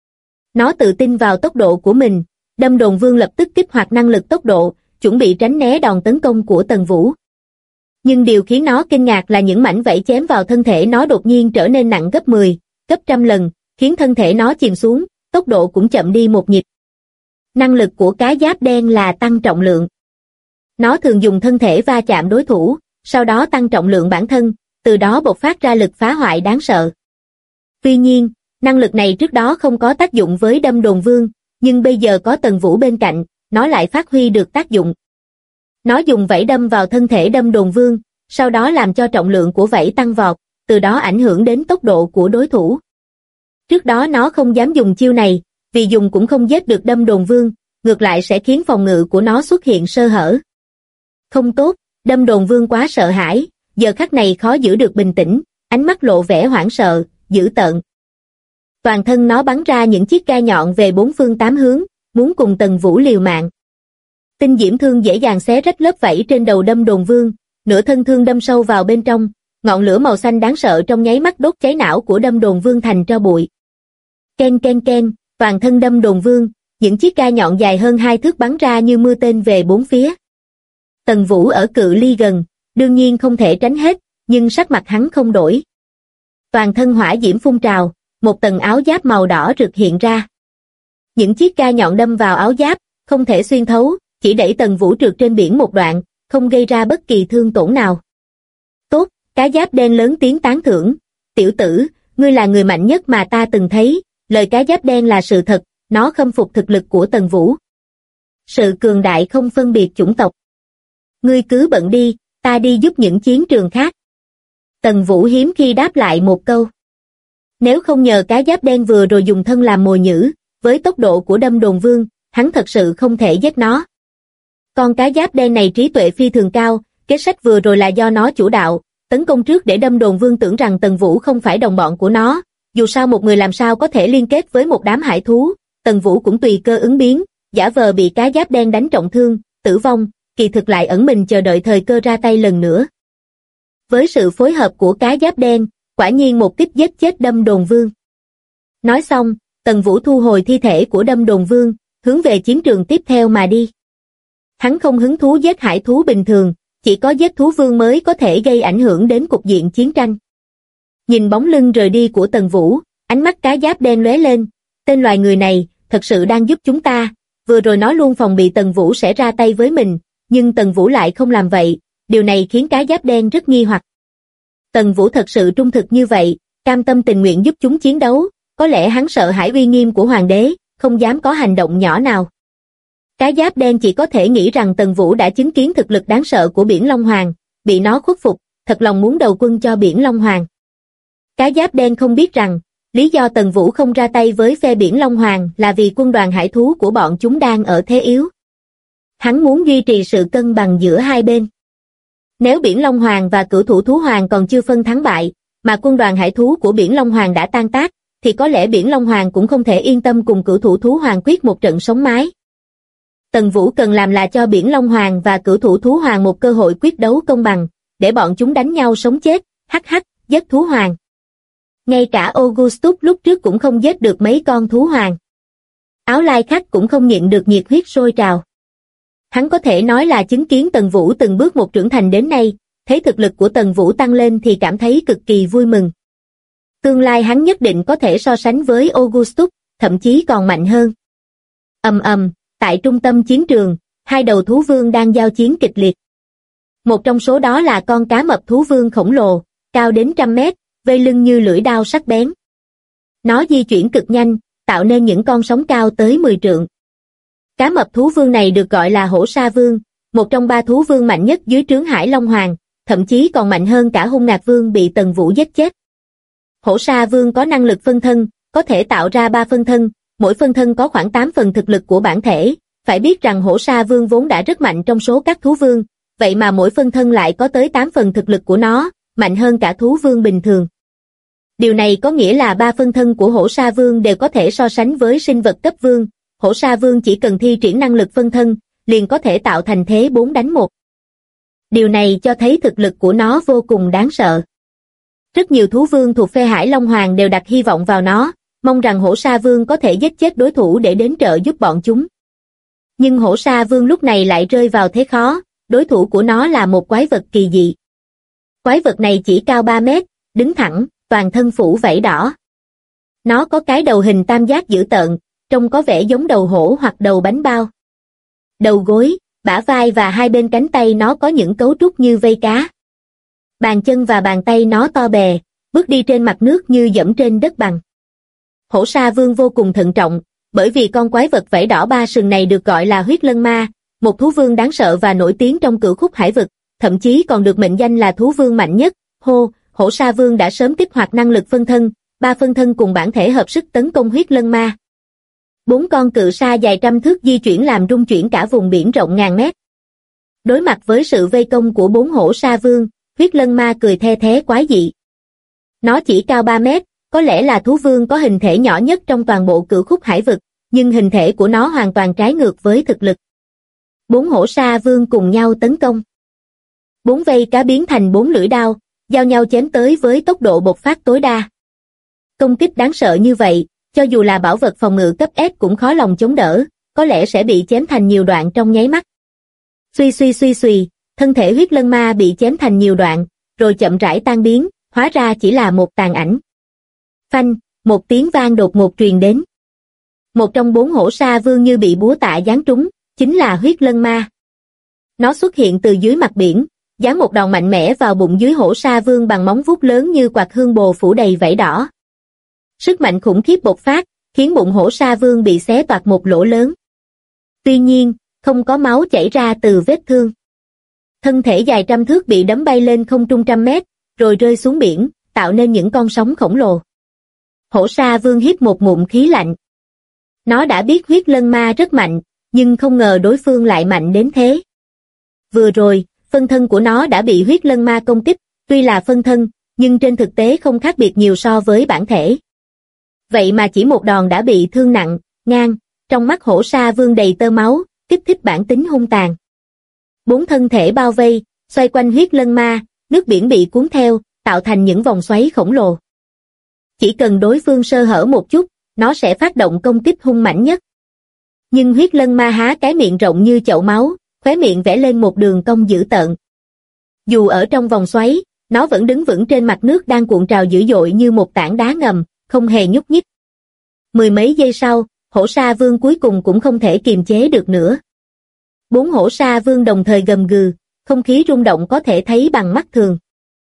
Nó tự tin vào tốc độ của mình, Đâm Đồn Vương lập tức kích hoạt năng lực tốc độ, chuẩn bị tránh né đòn tấn công của Tần Vũ. Nhưng điều khiến nó kinh ngạc là những mảnh vảy chém vào thân thể nó đột nhiên trở nên nặng gấp 10, gấp trăm lần, khiến thân thể nó chìm xuống, tốc độ cũng chậm đi một nhịp. Năng lực của cá giáp đen là tăng trọng lượng. Nó thường dùng thân thể va chạm đối thủ, sau đó tăng trọng lượng bản thân, từ đó bộc phát ra lực phá hoại đáng sợ. Tuy nhiên, năng lực này trước đó không có tác dụng với Đâm Đồn Vương, nhưng bây giờ có Tần Vũ bên cạnh, nó lại phát huy được tác dụng. Nó dùng vảy đâm vào thân thể Đâm Đồn Vương, sau đó làm cho trọng lượng của vảy tăng vọt, từ đó ảnh hưởng đến tốc độ của đối thủ. Trước đó nó không dám dùng chiêu này, vì dùng cũng không giết được Đâm Đồn Vương, ngược lại sẽ khiến phòng ngự của nó xuất hiện sơ hở. Không tốt, Đâm Đồn Vương quá sợ hãi, giờ khắc này khó giữ được bình tĩnh, ánh mắt lộ vẻ hoảng sợ, dữ tợn. Toàn thân nó bắn ra những chiếc gai nhọn về 4 phương 8 hướng, muốn cùng Tần Vũ liều mạng. Tinh diễm thương dễ dàng xé rách lớp vảy trên đầu Đâm Đồn Vương, nửa thân thương đâm sâu vào bên trong, ngọn lửa màu xanh đáng sợ trong nháy mắt đốt cháy não của Đâm Đồn Vương thành tro bụi. Ken ken ken, toàn thân Đâm Đồn Vương, những chiếc gai nhọn dài hơn 2 thước bắn ra như mưa tên về bốn phía. Tần Vũ ở cự ly gần, đương nhiên không thể tránh hết, nhưng sắc mặt hắn không đổi. Toàn thân hỏa diễm phun trào, một tầng áo giáp màu đỏ rực hiện ra. Những chiếc gai nhọn đâm vào áo giáp, không thể xuyên thấu, chỉ đẩy Tần Vũ trượt trên biển một đoạn, không gây ra bất kỳ thương tổn nào. Tốt, cá giáp đen lớn tiếng tán thưởng, tiểu tử, ngươi là người mạnh nhất mà ta từng thấy, lời cá giáp đen là sự thật, nó khâm phục thực lực của Tần Vũ. Sự cường đại không phân biệt chủng tộc. Ngươi cứ bận đi, ta đi giúp những chiến trường khác. Tần Vũ hiếm khi đáp lại một câu. Nếu không nhờ cá giáp đen vừa rồi dùng thân làm mồi nhử, với tốc độ của Đâm Đồn Vương, hắn thật sự không thể giết nó. Con cá giáp đen này trí tuệ phi thường cao, kế sách vừa rồi là do nó chủ đạo, tấn công trước để Đâm Đồn Vương tưởng rằng Tần Vũ không phải đồng bọn của nó, dù sao một người làm sao có thể liên kết với một đám hải thú, Tần Vũ cũng tùy cơ ứng biến, giả vờ bị cá giáp đen đánh trọng thương, tử vong, kỳ thực lại ẩn mình chờ đợi thời cơ ra tay lần nữa. Với sự phối hợp của cá giáp đen, quả nhiên một kích giết chết Đâm Đồn Vương. Nói xong, Tần Vũ thu hồi thi thể của Đâm Đồn Vương, hướng về chiến trường tiếp theo mà đi. Hắn không hứng thú giết hải thú bình thường, chỉ có giết thú vương mới có thể gây ảnh hưởng đến cục diện chiến tranh. Nhìn bóng lưng rời đi của Tần Vũ, ánh mắt cá giáp đen lóe lên, tên loài người này, thật sự đang giúp chúng ta, vừa rồi nó luôn phòng bị Tần Vũ sẽ ra tay với mình, nhưng Tần Vũ lại không làm vậy, điều này khiến cá giáp đen rất nghi hoặc. Tần Vũ thật sự trung thực như vậy, cam tâm tình nguyện giúp chúng chiến đấu, có lẽ hắn sợ hãi uy nghiêm của hoàng đế, không dám có hành động nhỏ nào. Cá giáp đen chỉ có thể nghĩ rằng Tần Vũ đã chứng kiến thực lực đáng sợ của Biển Long Hoàng, bị nó khuất phục, thật lòng muốn đầu quân cho Biển Long Hoàng. Cá giáp đen không biết rằng, lý do Tần Vũ không ra tay với phe Biển Long Hoàng là vì quân đoàn hải thú của bọn chúng đang ở thế yếu. Hắn muốn duy trì sự cân bằng giữa hai bên. Nếu Biển Long Hoàng và Cửu Thủ Thú Hoàng còn chưa phân thắng bại, mà quân đoàn hải thú của Biển Long Hoàng đã tan tác, thì có lẽ Biển Long Hoàng cũng không thể yên tâm cùng Cửu Thủ Thú Hoàng quyết một trận sống mái. Tần Vũ cần làm là cho Biển Long Hoàng và Cửu Thủ Thú Hoàng một cơ hội quyết đấu công bằng, để bọn chúng đánh nhau sống chết, giết thú hoàng. Ngay cả Augustus lúc trước cũng không giết được mấy con thú hoàng. Áo lai khách cũng không nhịn được nhiệt huyết sôi trào. Hắn có thể nói là chứng kiến Tần Vũ từng bước một trưởng thành đến nay, thấy thực lực của Tần Vũ tăng lên thì cảm thấy cực kỳ vui mừng. Tương lai hắn nhất định có thể so sánh với Augustus, thậm chí còn mạnh hơn. Tại trung tâm chiến trường, hai đầu thú vương đang giao chiến kịch liệt. Một trong số đó là con cá mập thú vương khổng lồ, cao đến 100 mét, vây lưng như lưỡi đao sắc bén. Nó di chuyển cực nhanh, tạo nên những con sóng cao tới 10 trượng. Cá mập thú vương này được gọi là Hổ Sa Vương, một trong 3 thú vương mạnh nhất dưới trướng Hải Long Hoàng, thậm chí còn mạnh hơn cả Hung Ngạc Vương bị Tần Vũ giết chết. Hổ Sa Vương có năng lực phân thân, có thể tạo ra 3 phân thân, mỗi phân thân có khoảng 8 phần thực lực của bản thể. Phải biết rằng Hổ Sa Vương vốn đã rất mạnh trong số các thú vương, vậy mà mỗi phân thân lại có tới 8 phần thực lực của nó, mạnh hơn cả thú vương bình thường. Điều này có nghĩa là 3 phân thân của Hổ Sa Vương đều có thể so sánh với sinh vật cấp vương. Hổ Sa Vương chỉ cần thi triển năng lực phân thân, liền có thể tạo thành thế 4 đánh 1. Điều này cho thấy thực lực của nó vô cùng đáng sợ. Rất nhiều thú vương thuộc phe Hải Long Hoàng đều đặt hy vọng vào nó, mong rằng Hổ Sa Vương có thể giết chết đối thủ để đến trợ giúp bọn chúng. Nhưng Hổ Sa Vương lúc này lại rơi vào thế khó, đối thủ của nó là một quái vật kỳ dị. Quái vật này chỉ cao 3 mét, đứng thẳng, toàn thân phủ vảy đỏ. Nó có cái đầu hình tam giác dữ tợn, trông có vẻ giống đầu hổ hoặc đầu bánh bao. Đầu gối, bả vai và hai bên cánh tay nó có những cấu trúc như vây cá. Bàn chân và bàn tay nó to bè, bước đi trên mặt nước như dẫm trên đất bằng. Hổ Sa Vương vô cùng thận trọng, bởi vì con quái vật vảy đỏ 3 sừng này được gọi là huyết lân ma, một thú vương đáng sợ và nổi tiếng trong cửu khúc hải vực, thậm chí còn được mệnh danh là thú vương mạnh nhất. Hổ Sa Vương đã sớm kích hoạt năng lực phân thân, 3 phân thân cùng bản thể hợp sức tấn công huyết lân ma. 4 con cự sa dài trăm thước di chuyển làm rung chuyển cả vùng biển rộng ngàn mét. Đối mặt với sự vây công của 4 Hổ Sa Vương, huyết lân ma cười the thé quái dị. Nó chỉ cao 3 mét, có lẽ là thú vương có hình thể nhỏ nhất trong toàn bộ cửu khúc hải vực, nhưng hình thể của nó hoàn toàn trái ngược với thực lực. 4 Hổ Sa Vương cùng nhau tấn công. 4 vây cá biến thành 4 lưỡi đao, giao nhau chém tới với tốc độ bộc phát tối đa. Công kích đáng sợ như vậy, cho dù là bảo vật phòng ngự cấp S cũng khó lòng chống đỡ, có lẽ sẽ bị chém thành nhiều đoạn trong nháy mắt. Suy, thân thể huyết lân ma bị chém thành nhiều đoạn, rồi chậm rãi tan biến, hóa ra chỉ là một tàn ảnh. Phanh, một tiếng vang đột ngột truyền đến. Một trong 4 hổ sa vương như bị búa tạ giáng trúng, chính là huyết lân ma. Nó xuất hiện từ dưới mặt biển, giáng một đòn mạnh mẽ vào bụng dưới hổ sa vương bằng móng vuốt lớn như quạt hương bồ phủ đầy vảy đỏ. Sức mạnh khủng khiếp bộc phát, khiến bụng hổ sa vương bị xé toạc một lỗ lớn. Tuy nhiên, không có máu chảy ra từ vết thương. Thân thể dài trăm thước bị đấm bay lên không trung trăm mét, rồi rơi xuống biển, tạo nên những con sóng khổng lồ. Hổ sa vương hít một ngụm khí lạnh. Nó đã biết huyết lân ma rất mạnh, nhưng không ngờ đối phương lại mạnh đến thế. Vừa rồi, phân thân của nó đã bị huyết lân ma công kích, tuy là phân thân, nhưng trên thực tế không khác biệt nhiều so với bản thể. Vậy mà chỉ một đòn đã bị thương nặng, ngang, trong mắt hổ sa vương đầy tơ máu, kích thích bản tính hung tàn. 4 thân thể bao vây, xoay quanh huyết lân ma, nước biển bị cuốn theo, tạo thành những vòng xoáy khổng lồ. Chỉ cần đối phương sơ hở một chút, nó sẽ phát động công kích hung mãnh nhất. Nhưng huyết lân ma há cái miệng rộng như chậu máu, khóe miệng vẽ lên một đường cong dữ tợn. Dù ở trong vòng xoáy, nó vẫn đứng vững trên mặt nước đang cuộn trào dữ dội như một tảng đá ngầm, không hề nhúc nhích. Mười mấy giây sau, hổ sa vương cuối cùng cũng không thể kiềm chế được nữa. 4 hổ sa vương đồng thời gầm gừ, không khí rung động có thể thấy bằng mắt thường.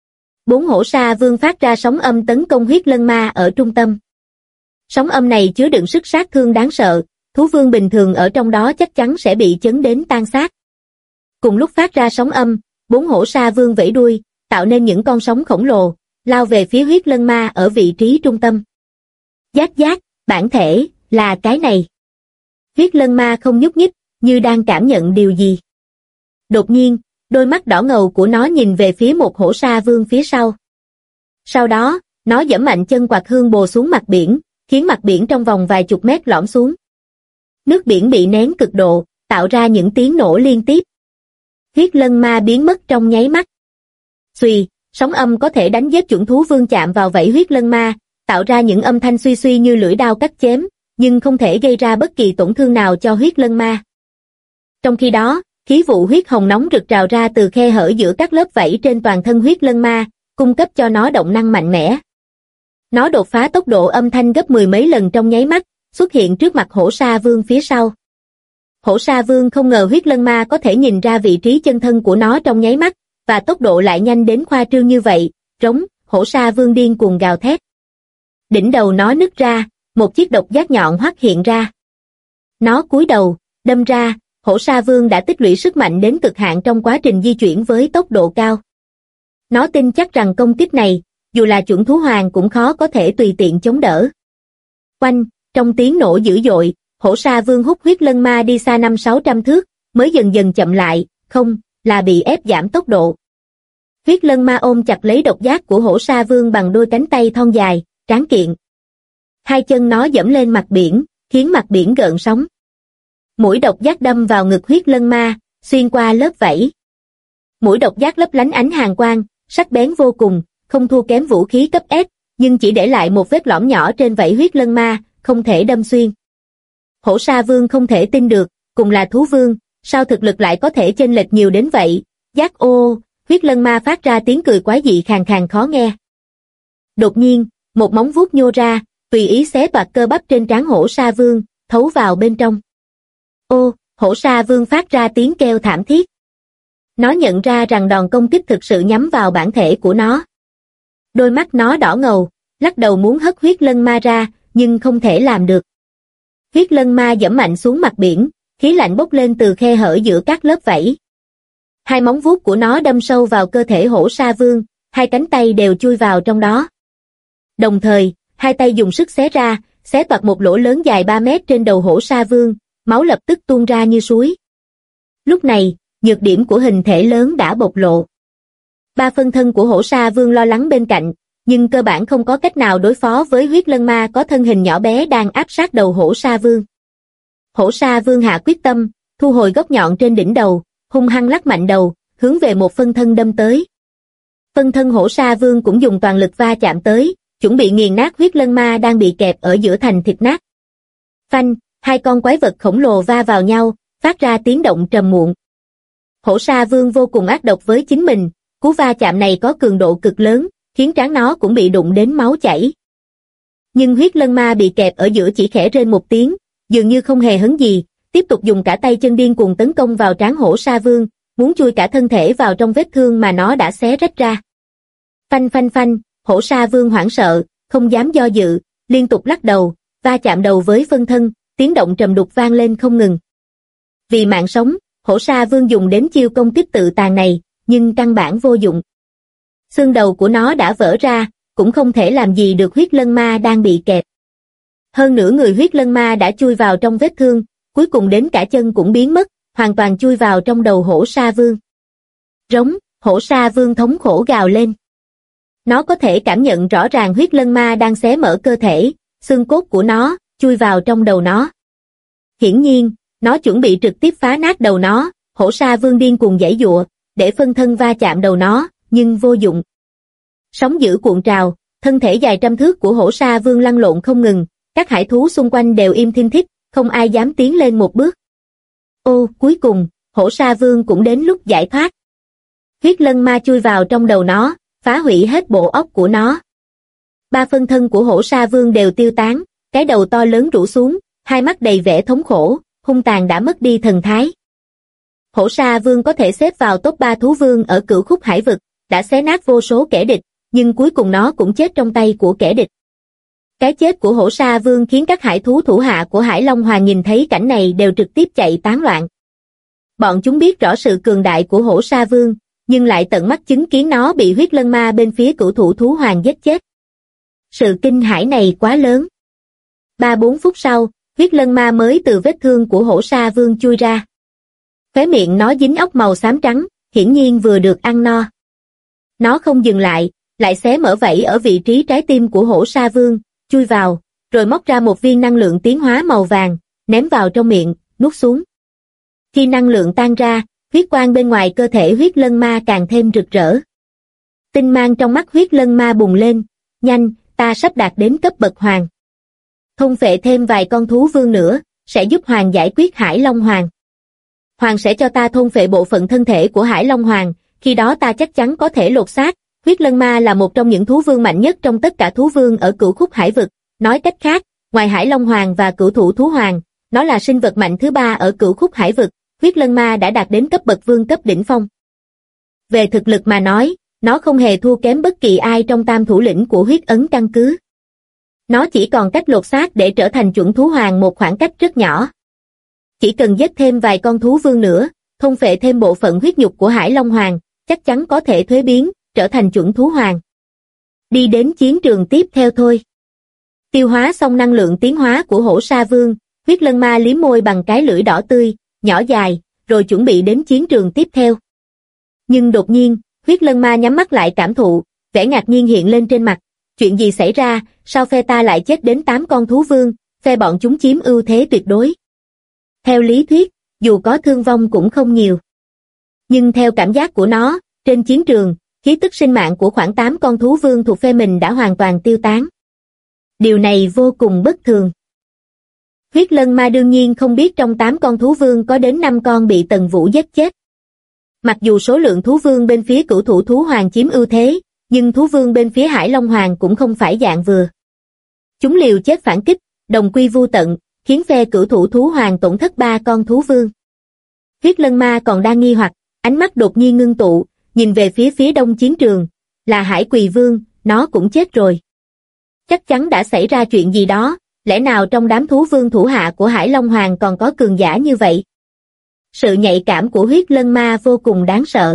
4 hổ sa vương phát ra sóng âm tấn công huyết lân ma ở trung tâm. Sóng âm này chứa đựng sức sát thương đáng sợ, thú vương bình thường ở trong đó chắc chắn sẽ bị chấn đến tan xác. Cùng lúc phát ra sóng âm, 4 hổ sa vương vẫy đuôi, tạo nên những con sóng khổng lồ, lao về phía huyết lân ma ở vị trí trung tâm. Giác giác, bản thể, là cái này. Huyết lân ma không nhúc nhích, như đang cảm nhận điều gì. Đột nhiên, đôi mắt đỏ ngầu của nó nhìn về phía một hổ sa vương phía sau. Sau đó, nó giẫm mạnh chân quạt hương bồ xuống mặt biển, khiến mặt biển trong vòng vài chục mét lõm xuống. Nước biển bị nén cực độ, tạo ra những tiếng nổ liên tiếp. Huyết lân ma biến mất trong nháy mắt. Xuy, sóng âm có thể đánh giết chuẩn thú vương chạm vào vảy huyết lân ma, tạo ra những âm thanh suy suy như lưỡi đao cắt chém, nhưng không thể gây ra bất kỳ tổn thương nào cho huyết lân ma. Trong khi đó, khí vụ huyết hồng nóng rực trào ra từ khe hở giữa các lớp vảy trên toàn thân huyết lân ma, cung cấp cho nó động năng mạnh mẽ. Nó đột phá tốc độ âm thanh gấp 10 mấy lần trong nháy mắt, xuất hiện trước mặt hổ sa vương phía sau. Hổ sa vương không ngờ huyết lân ma có thể nhìn ra vị trí chân thân của nó trong nháy mắt, và tốc độ lại nhanh đến khoa trương như vậy, rống, hổ sa vương điên cuồng gào thét. Đỉnh đầu nó nứt ra, một chiếc độc giác nhọn hoắt hiện ra. Nó cúi đầu, đâm ra, hổ sa vương đã tích lũy sức mạnh đến cực hạn trong quá trình di chuyển với tốc độ cao. Nó tin chắc rằng công kích này, dù là chuẩn thú hoàng cũng khó có thể tùy tiện chống đỡ. Oanh, trong tiếng nổ dữ dội, hổ sa vương hút huyết lân ma đi xa 500-600 thước, mới dần dần chậm lại, không, là bị ép giảm tốc độ. Huyết lân ma ôm chặt lấy độc giác của hổ sa vương bằng đôi cánh tay thon dài, tráng kiện. Hai chân nó giẫm lên mặt biển, khiến mặt biển gợn sóng. Mũi độc giác đâm vào ngực huyết lân ma, xuyên qua lớp vảy. Mũi độc giác lấp lánh ánh hàn quang, sắc bén vô cùng, không thua kém vũ khí cấp S, nhưng chỉ để lại một vết lõm nhỏ trên vảy huyết lân ma, không thể đâm xuyên. Hổ sa vương không thể tin được, cùng là thú vương, sao thực lực lại có thể chênh lệch nhiều đến vậy? Giác ô, huyết lân ma phát ra tiếng cười quái dị khàn khàn khó nghe. Đột nhiên, một móng vuốt nhô ra, tùy ý xé toạc cơ bắp trên trán hổ sa vương, thấu vào bên trong. Ô, hổ sa vương phát ra tiếng kêu thảm thiết. Nó nhận ra rằng đòn công kích thực sự nhắm vào bản thể của nó. Đôi mắt nó đỏ ngầu, lắc đầu muốn hất huyết lân ma ra, nhưng không thể làm được. Huyết lân ma giẫm mạnh xuống mặt biển, khí lạnh bốc lên từ khe hở giữa các lớp vảy. Hai móng vuốt của nó đâm sâu vào cơ thể hổ sa vương, hai cánh tay đều chui vào trong đó. Đồng thời, hai tay dùng sức xé ra, xé toạc một lỗ lớn dài 3 mét trên đầu hổ sa vương, máu lập tức tuôn ra như suối. Lúc này, nhược điểm của hình thể lớn đã bộc lộ. Ba phân thân của hổ sa vương lo lắng bên cạnh, nhưng cơ bản không có cách nào đối phó với huyết lân ma có thân hình nhỏ bé đang áp sát đầu hổ sa vương. Hổ sa vương hạ quyết tâm, thu hồi góc nhọn trên đỉnh đầu, hung hăng lắc mạnh đầu, hướng về một phân thân đâm tới. Phân thân hổ sa vương cũng dùng toàn lực va chạm tới, chuẩn bị nghiền nát huyết lân ma đang bị kẹp ở giữa thành thịt nát. Phanh, hai con quái vật khổng lồ va vào nhau, phát ra tiếng động trầm muộn. Hổ sa vương vô cùng ác độc với chính mình, cú va chạm này có cường độ cực lớn, khiến trán nó cũng bị đụng đến máu chảy. Nhưng huyết lân ma bị kẹp ở giữa chỉ khẽ rên một tiếng, dường như không hề hấn gì, tiếp tục dùng cả tay chân điên cuồng tấn công vào trán hổ sa vương, muốn chui cả thân thể vào trong vết thương mà nó đã xé rách ra. Phanh phanh phanh, hổ sa vương hoảng sợ, không dám do dự, liên tục lắc đầu, va chạm đầu với phân thân, tiếng động trầm đục vang lên không ngừng. Vì mạng sống, hổ sa vương dùng đến chiêu công kích tự tàn này, nhưng căn bản vô dụng. Xương đầu của nó đã vỡ ra, cũng không thể làm gì được huyết lân ma đang bị kẹt. Hơn nửa người huyết lân ma đã chui vào trong vết thương, cuối cùng đến cả chân cũng biến mất, hoàn toàn chui vào trong đầu hổ sa vương. Rống, hổ sa vương thống khổ gào lên. Nó có thể cảm nhận rõ ràng huyết lân ma đang xé mở cơ thể, xương cốt của nó, chui vào trong đầu nó. Hiển nhiên, nó chuẩn bị trực tiếp phá nát đầu nó, hổ sa vương điên cuồng giãy giụa, để phân thân va chạm đầu nó, nhưng vô dụng. Sóng dữ cuộn trào, thân thể dài trăm thước của hổ sa vương lăn lộn không ngừng, các hải thú xung quanh đều im thinh thích, không ai dám tiến lên một bước. Ô, cuối cùng, hổ sa vương cũng đến lúc giải thoát. Huyết lân ma chui vào trong đầu nó, phá hủy hết bộ óc của nó. Ba phân thân của hổ sa vương đều tiêu tán, cái đầu to lớn rũ xuống, hai mắt đầy vẻ thống khổ, hung tàn đã mất đi thần thái. Hổ sa vương có thể xếp vào top 3 thú vương ở cửu khúc hải vực, đã xé nát vô số kẻ địch, nhưng cuối cùng nó cũng chết trong tay của kẻ địch. Cái chết của hổ sa vương khiến các hải thú thủ hạ của Hải Long Hoàng nhìn thấy cảnh này đều trực tiếp chạy tán loạn. Bọn chúng biết rõ sự cường đại của hổ sa vương, nhưng lại tận mắt chứng kiến nó bị huyết lân ma bên phía cửu thủ thú hoàng giết chết. Sự kinh hãi này quá lớn. 3-4 phút sau, huyết lân ma mới từ vết thương của hổ sa vương chui ra. Khóe miệng nó dính ốc màu xám trắng, hiển nhiên vừa được ăn no. Nó không dừng lại xé mở vảy ở vị trí trái tim của hổ sa vương, chui vào, rồi móc ra một viên năng lượng tiến hóa màu vàng, ném vào trong miệng, nuốt xuống. Khi năng lượng tan ra, huyết quang bên ngoài cơ thể huyết lân ma càng thêm rực rỡ. Tinh mang trong mắt huyết lân ma bùng lên, nhanh, ta sắp đạt đến cấp bậc hoàng. Thôn phệ thêm vài con thú vương nữa, sẽ giúp hoàng giải quyết Hải Long Hoàng. Hoàng sẽ cho ta thôn phệ bộ phận thân thể của Hải Long Hoàng, khi đó ta chắc chắn có thể lột xác. Huyết lân ma là một trong những thú vương mạnh nhất trong tất cả thú vương ở cửu khúc hải vực, nói cách khác, ngoài Hải Long Hoàng và cửu thủ thú hoàng, nó là sinh vật mạnh thứ 3 ở cửu khúc hải vực, huyết lân ma đã đạt đến cấp bậc vương cấp đỉnh phong. Về thực lực mà nói, nó không hề thua kém bất kỳ ai trong tam thủ lĩnh của huyết ấn căn cứ. Nó chỉ còn cách lột xác để trở thành chuẩn thú hoàng một khoảng cách rất nhỏ. Chỉ cần giết thêm vài con thú vương nữa, thôn phệ thêm bộ phận huyết nhục của Hải Long Hoàng, chắc chắn có thể thuế biến, trở thành chuẩn thú hoàng. Đi đến chiến trường tiếp theo thôi. Tiêu hóa xong năng lượng tiến hóa của hổ sa vương, huyết lân ma liếm môi bằng cái lưỡi đỏ tươi, nhỏ dài, rồi chuẩn bị đến chiến trường tiếp theo. Nhưng đột nhiên, huyết lân ma nhắm mắt lại cảm thụ, vẻ ngạc nhiên hiện lên trên mặt. Chuyện gì xảy ra, sao phe ta lại chết đến 8 con thú vương, phe bọn chúng chiếm ưu thế tuyệt đối. Theo lý thuyết, dù có thương vong cũng không nhiều. Nhưng theo cảm giác của nó, trên chiến trường, khí tức sinh mạng của khoảng 8 con thú vương thuộc phe mình đã hoàn toàn tiêu tán. Điều này vô cùng bất thường. Huyết lân ma đương nhiên không biết trong 8 con thú vương có đến 5 con bị Tần Vũ giết chết. Mặc dù số lượng thú vương bên phía cửu thủ thú hoàng chiếm ưu thế, nhưng thú vương bên phía Hải Long Hoàng cũng không phải dạng vừa. Chúng liều chết phản kích, đồng quy vu tận, khiến phe cửu thủ thú hoàng tổn thất 3 con thú vương. Huyết lân ma còn đang nghi hoặc, ánh mắt đột nhiên ngưng tụ, nhìn về phía đông chiến trường, là Hải Quỳ Vương, nó cũng chết rồi. Chắc chắn đã xảy ra chuyện gì đó, lẽ nào trong đám thú vương thủ hạ của Hải Long Hoàng còn có cường giả như vậy? Sự nhạy cảm của huyết lân ma vô cùng đáng sợ.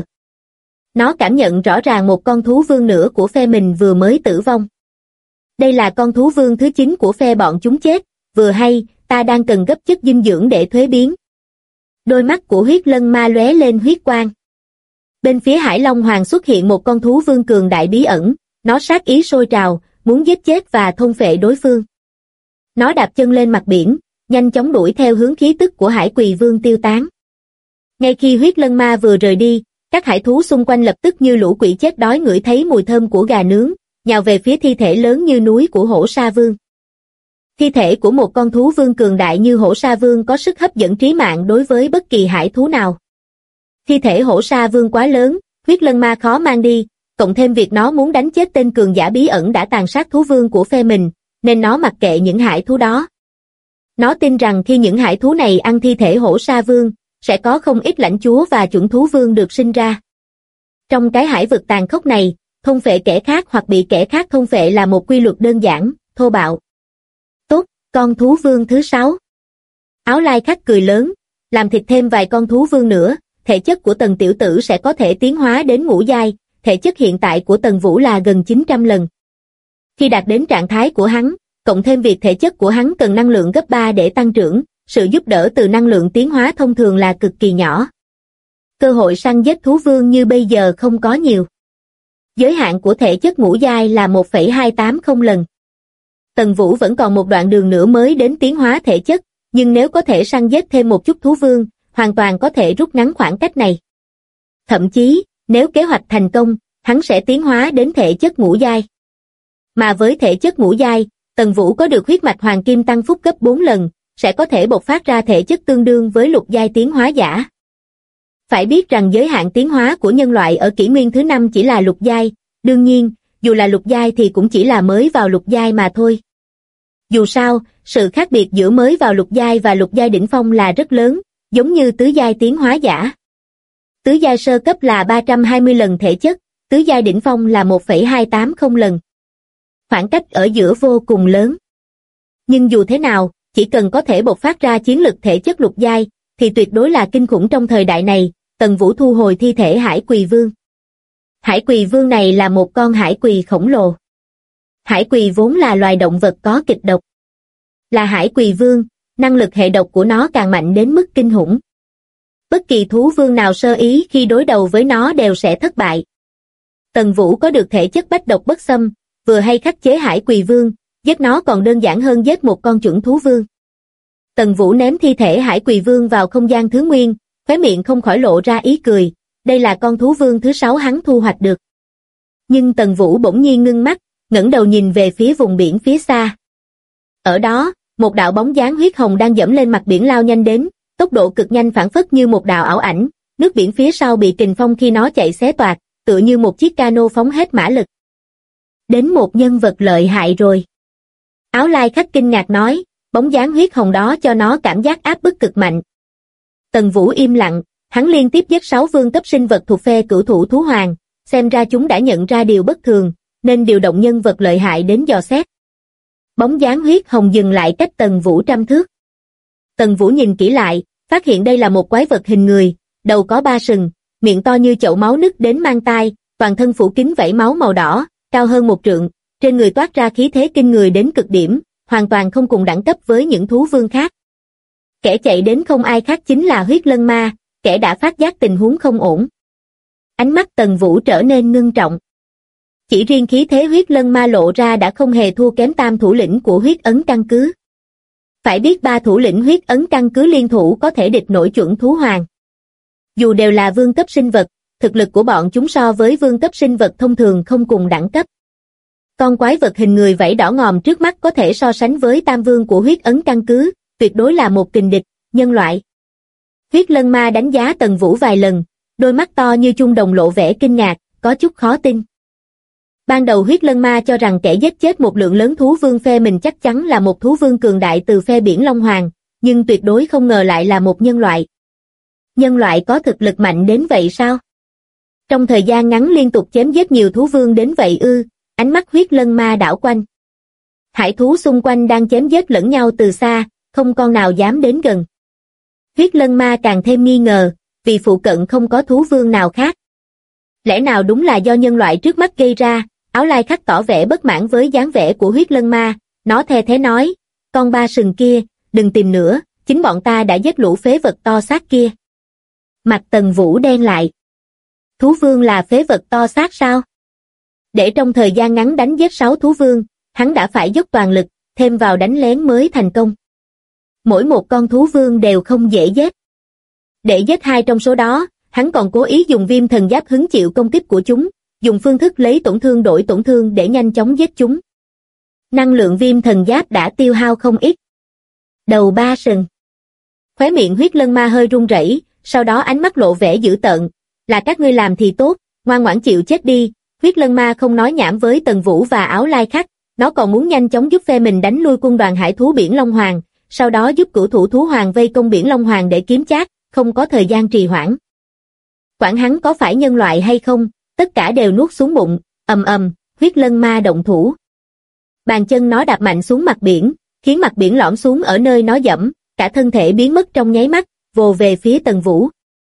Nó cảm nhận rõ ràng một con thú vương nữa của phe mình vừa mới tử vong. Đây là con thú vương thứ 9 của phe bọn chúng chết, vừa hay, ta đang cần gấp chất dinh dưỡng để thuế biến. Đôi mắt của huyết lân ma lóe lên huyết quang. Bên phía Hải Long Hoàng xuất hiện một con thú vương cường đại bí ẩn, nó sát ý sôi trào, muốn giết chết và thôn phệ đối phương. Nó đạp chân lên mặt biển, nhanh chóng đuổi theo hướng khí tức của Hải Quỳ Vương tiêu tán. Ngay khi huyết lân ma vừa rời đi, các hải thú xung quanh lập tức như lũ quỷ chết đói ngửi thấy mùi thơm của gà nướng, nhào về phía thi thể lớn như núi của hổ sa vương. Thi thể của một con thú vương cường đại như hổ sa vương có sức hấp dẫn trí mạng đối với bất kỳ hải thú nào. Thi thể hổ sa vương quá lớn, huyết lân ma khó mang đi, cộng thêm việc nó muốn đánh chết tên cường giả bí ẩn đã tàn sát thú vương của phe mình, nên nó mặc kệ những hải thú đó. Nó tin rằng khi những hải thú này ăn thi thể hổ sa vương, sẽ có không ít lãnh chúa và chuẩn thú vương được sinh ra. Trong cái hải vực tàn khốc này, thôn phệ kẻ khác hoặc bị kẻ khác thôn phệ là một quy luật đơn giản, thô bạo. Tốt, con thú vương thứ 6. Áo lai khắc cười lớn, làm thịt thêm vài con thú vương nữa, thể chất của Tần tiểu tử sẽ có thể tiến hóa đến ngũ giai, thể chất hiện tại của Tần Vũ là gần 900 lần. Khi đạt đến trạng thái của hắn, cộng thêm việc thể chất của hắn cần năng lượng gấp 3 để tăng trưởng, sự giúp đỡ từ năng lượng tiến hóa thông thường là cực kỳ nhỏ. Cơ hội săn giết thú vương như bây giờ không có nhiều. Giới hạn của thể chất ngũ giai là 1,280 lần. Tần Vũ vẫn còn một đoạn đường nữa mới đến tiến hóa thể chất, nhưng nếu có thể săn giết thêm một chút thú vương, hoàn toàn có thể rút ngắn khoảng cách này. Thậm chí, nếu kế hoạch thành công, hắn sẽ tiến hóa đến thể chất ngũ giai. Mà với thể chất ngũ giai, Tần Vũ có được huyết mạch hoàng kim tăng phúc gấp 4 lần, sẽ có thể bộc phát ra thể chất tương đương với lục giai tiến hóa giả. Phải biết rằng giới hạn tiến hóa của nhân loại ở kỷ nguyên thứ 5 chỉ là lục giai, đương nhiên, dù là lục giai thì cũng chỉ là mới vào lục giai mà thôi. Dù sao, sự khác biệt giữa mới vào lục giai và lục giai đỉnh phong là rất lớn, giống như tứ giai tiến hóa giả. Tứ giai sơ cấp là 320 lần thể chất, tứ giai đỉnh phong là 1,280 lần. Khoảng cách ở giữa vô cùng lớn. Nhưng dù thế nào, chỉ cần có thể bộc phát ra chiến lực thể chất lục giai, thì tuyệt đối là kinh khủng trong thời đại này. Tần Vũ thu hồi thi thể hải quỳ vương. Hải quỳ vương này là một con hải quỳ khổng lồ. Hải quỳ vốn là loài động vật có kịch độc. Là hải quỳ vương, năng lực hệ độc của nó càng mạnh đến mức kinh khủng. Bất kỳ thú vương nào sơ ý khi đối đầu với nó đều sẽ thất bại. Tần Vũ có được thể chất bách độc bất xâm, vừa hay khắc chế hải quỳ vương, giết nó còn đơn giản hơn giết một con chuẩn thú vương. Tần Vũ ném thi thể hải quỳ vương vào không gian thứ nguyên, khóe miệng không khỏi lộ ra ý cười, đây là con thú vương thứ 6 hắn thu hoạch được. Nhưng Tần Vũ bỗng nhiên ngưng mắt, ngẩng đầu nhìn về phía vùng biển phía xa. Ở đó, một đạo bóng dáng huyết hồng đang dẫm lên mặt biển lao nhanh đến, tốc độ cực nhanh phảng phất như một đạo ảo ảnh, nước biển phía sau bị kình phong khi nó chạy xé toạc, tựa như một chiếc cano phóng hết mã lực. Đến một nhân vật lợi hại rồi. Áo lai khắc kinh ngạc nói, bóng dáng huyết hồng đó cho nó cảm giác áp bức cực mạnh. Tần Vũ im lặng, hắn liên tiếp giết 6 vương cấp sinh vật thuộc phe cửu thủ thú hoàng, xem ra chúng đã nhận ra điều bất thường, nên điều động nhân vật lợi hại đến dò xét. Bóng dáng huyết hồng dừng lại cách Tần Vũ 100 thước. Tần Vũ nhìn kỹ lại, phát hiện đây là một quái vật hình người, đầu có 3 sừng, miệng to như chậu máu nứt đến mang tai, toàn thân phủ kín vảy máu màu đỏ, cao hơn 1 trượng, trên người toát ra khí thế kinh người đến cực điểm, hoàn toàn không cùng đẳng cấp với những thú vương khác. Kẻ chạy đến không ai khác chính là huyết lân ma, kẻ đã phát giác tình huống không ổn. Ánh mắt Tần Vũ trở nên ngưng trọng. Chỉ riêng khí thế huyết lân ma lộ ra đã không hề thua kém tam thủ lĩnh của huyết ấn căn cứ. Phải biết 3 thủ lĩnh huyết ấn căn cứ liên thủ có thể địch nổi chuẩn thú hoàng. Dù đều là vương cấp sinh vật, thực lực của bọn chúng so với vương cấp sinh vật thông thường không cùng đẳng cấp. Con quái vật hình người vảy đỏ ngòm trước mắt có thể so sánh với tam vương của huyết ấn căn cứ, tuyệt đối là một kình địch, nhân loại. Huyết lân ma đánh giá Tần Vũ vài lần, đôi mắt to như chuông đồng lộ vẻ kinh ngạc, có chút khó tin. Ban đầu huyết lân ma cho rằng kẻ giết chết một lượng lớn thú vương phe mình chắc chắn là một thú vương cường đại từ phe biển Long Hoàng, nhưng tuyệt đối không ngờ lại là một nhân loại. Nhân loại có thực lực mạnh đến vậy sao? Trong thời gian ngắn liên tục chém giết nhiều thú vương đến vậy ư? Ánh mắt huyết lân ma đảo quanh. Hải thú xung quanh đang chém giết lẫn nhau từ xa, không con nào dám đến gần. Huyết lân ma càng thêm nghi ngờ, vì phụ cận không có thú vương nào khác. Lẽ nào đúng là do nhân loại trước mắt gây ra? Áo lai khắc tỏ vẻ bất mãn với dáng vẻ của huyết lân ma, nó the thế nói, con 3 sừng kia, đừng tìm nữa, chính bọn ta đã giết lũ phế vật to xác kia. Mặt Tần Vũ đen lại. Thú vương là phế vật to xác sao? Để trong thời gian ngắn đánh giết 6 thú vương, hắn đã phải dốc toàn lực, thêm vào đánh lén mới thành công. Mỗi một con thú vương đều không dễ giết. Để giết 2 trong số đó, hắn còn cố ý dùng viêm thần giáp hứng chịu công kích của chúng, dùng phương thức lấy tổn thương đổi tổn thương để nhanh chóng giết chúng. Năng lượng viêm thần giáp đã tiêu hao không ít. Đầu 3 sừng. Khóe miệng huyết lân ma hơi run rẩy, sau đó ánh mắt lộ vẻ dữ tợn, là các ngươi làm thì tốt, ngoan ngoãn chịu chết đi. Huyết lân ma không nói nhảm với Tần Vũ và áo lai khắc, nó còn muốn nhanh chóng giúp phe mình đánh lui quân đoàn hải thú biển Long Hoàng, sau đó giúp cửu thủ thú hoàng vây công Biển Long Hoàng để kiếm chác, không có thời gian trì hoãn. Quản hắn có phải nhân loại hay không, tất cả đều nuốt xuống bụng, ầm ầm, huyết lân ma động thủ. Bàn chân nó đạp mạnh xuống mặt biển, khiến mặt biển lõm xuống ở nơi nó dẫm, cả thân thể biến mất trong nháy mắt, vồ về phía Tần Vũ.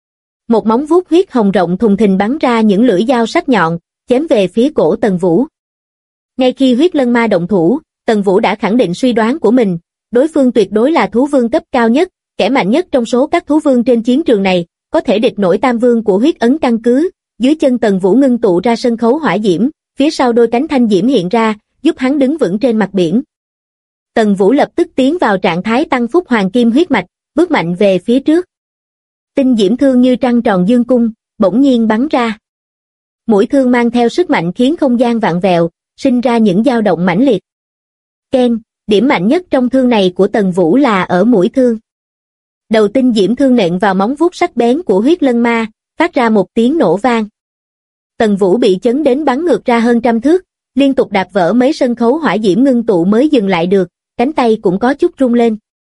Một móng vuốt huyết hồng rộng thùng thình bắn ra những lưỡi dao sắc nhọn, chém về phía cổ Tần Vũ. Ngay khi huyết lân ma động thủ, Tần Vũ đã khẳng định suy đoán của mình, đối phương tuyệt đối là thú vương cấp cao nhất, kẻ mạnh nhất trong số các thú vương trên chiến trường này, có thể địch nổi tam vương của huyết ấn căn cứ. Dưới chân Tần Vũ ngưng tụ ra sân khấu hỏa diễm, phía sau đôi cánh thanh diễm hiện ra, giúp hắn đứng vững trên mặt biển. Tần Vũ lập tức tiến vào trạng thái tăng phúc hoàng kim huyết mạch, bước mạnh về phía trước. Tinh diễm thương như trăng tròn dương cung, bỗng nhiên bắn ra. Mũi thương mang theo sức mạnh khiến không gian vặn vẹo, sinh ra những dao động mãnh liệt. Keng, điểm mạnh nhất trong thương này của Tần Vũ là ở mũi thương. Đầu tinh diễm thương nện vào móng vuốt sắc bén của huyết lân ma, phát ra một tiếng nổ vang. Tần Vũ bị chấn đến bắn ngược ra hơn trăm thước, liên tục đạp vỡ mấy sân khấu hỏa diễm ngưng tụ mới dừng lại được, cánh tay cũng có chút rung lên.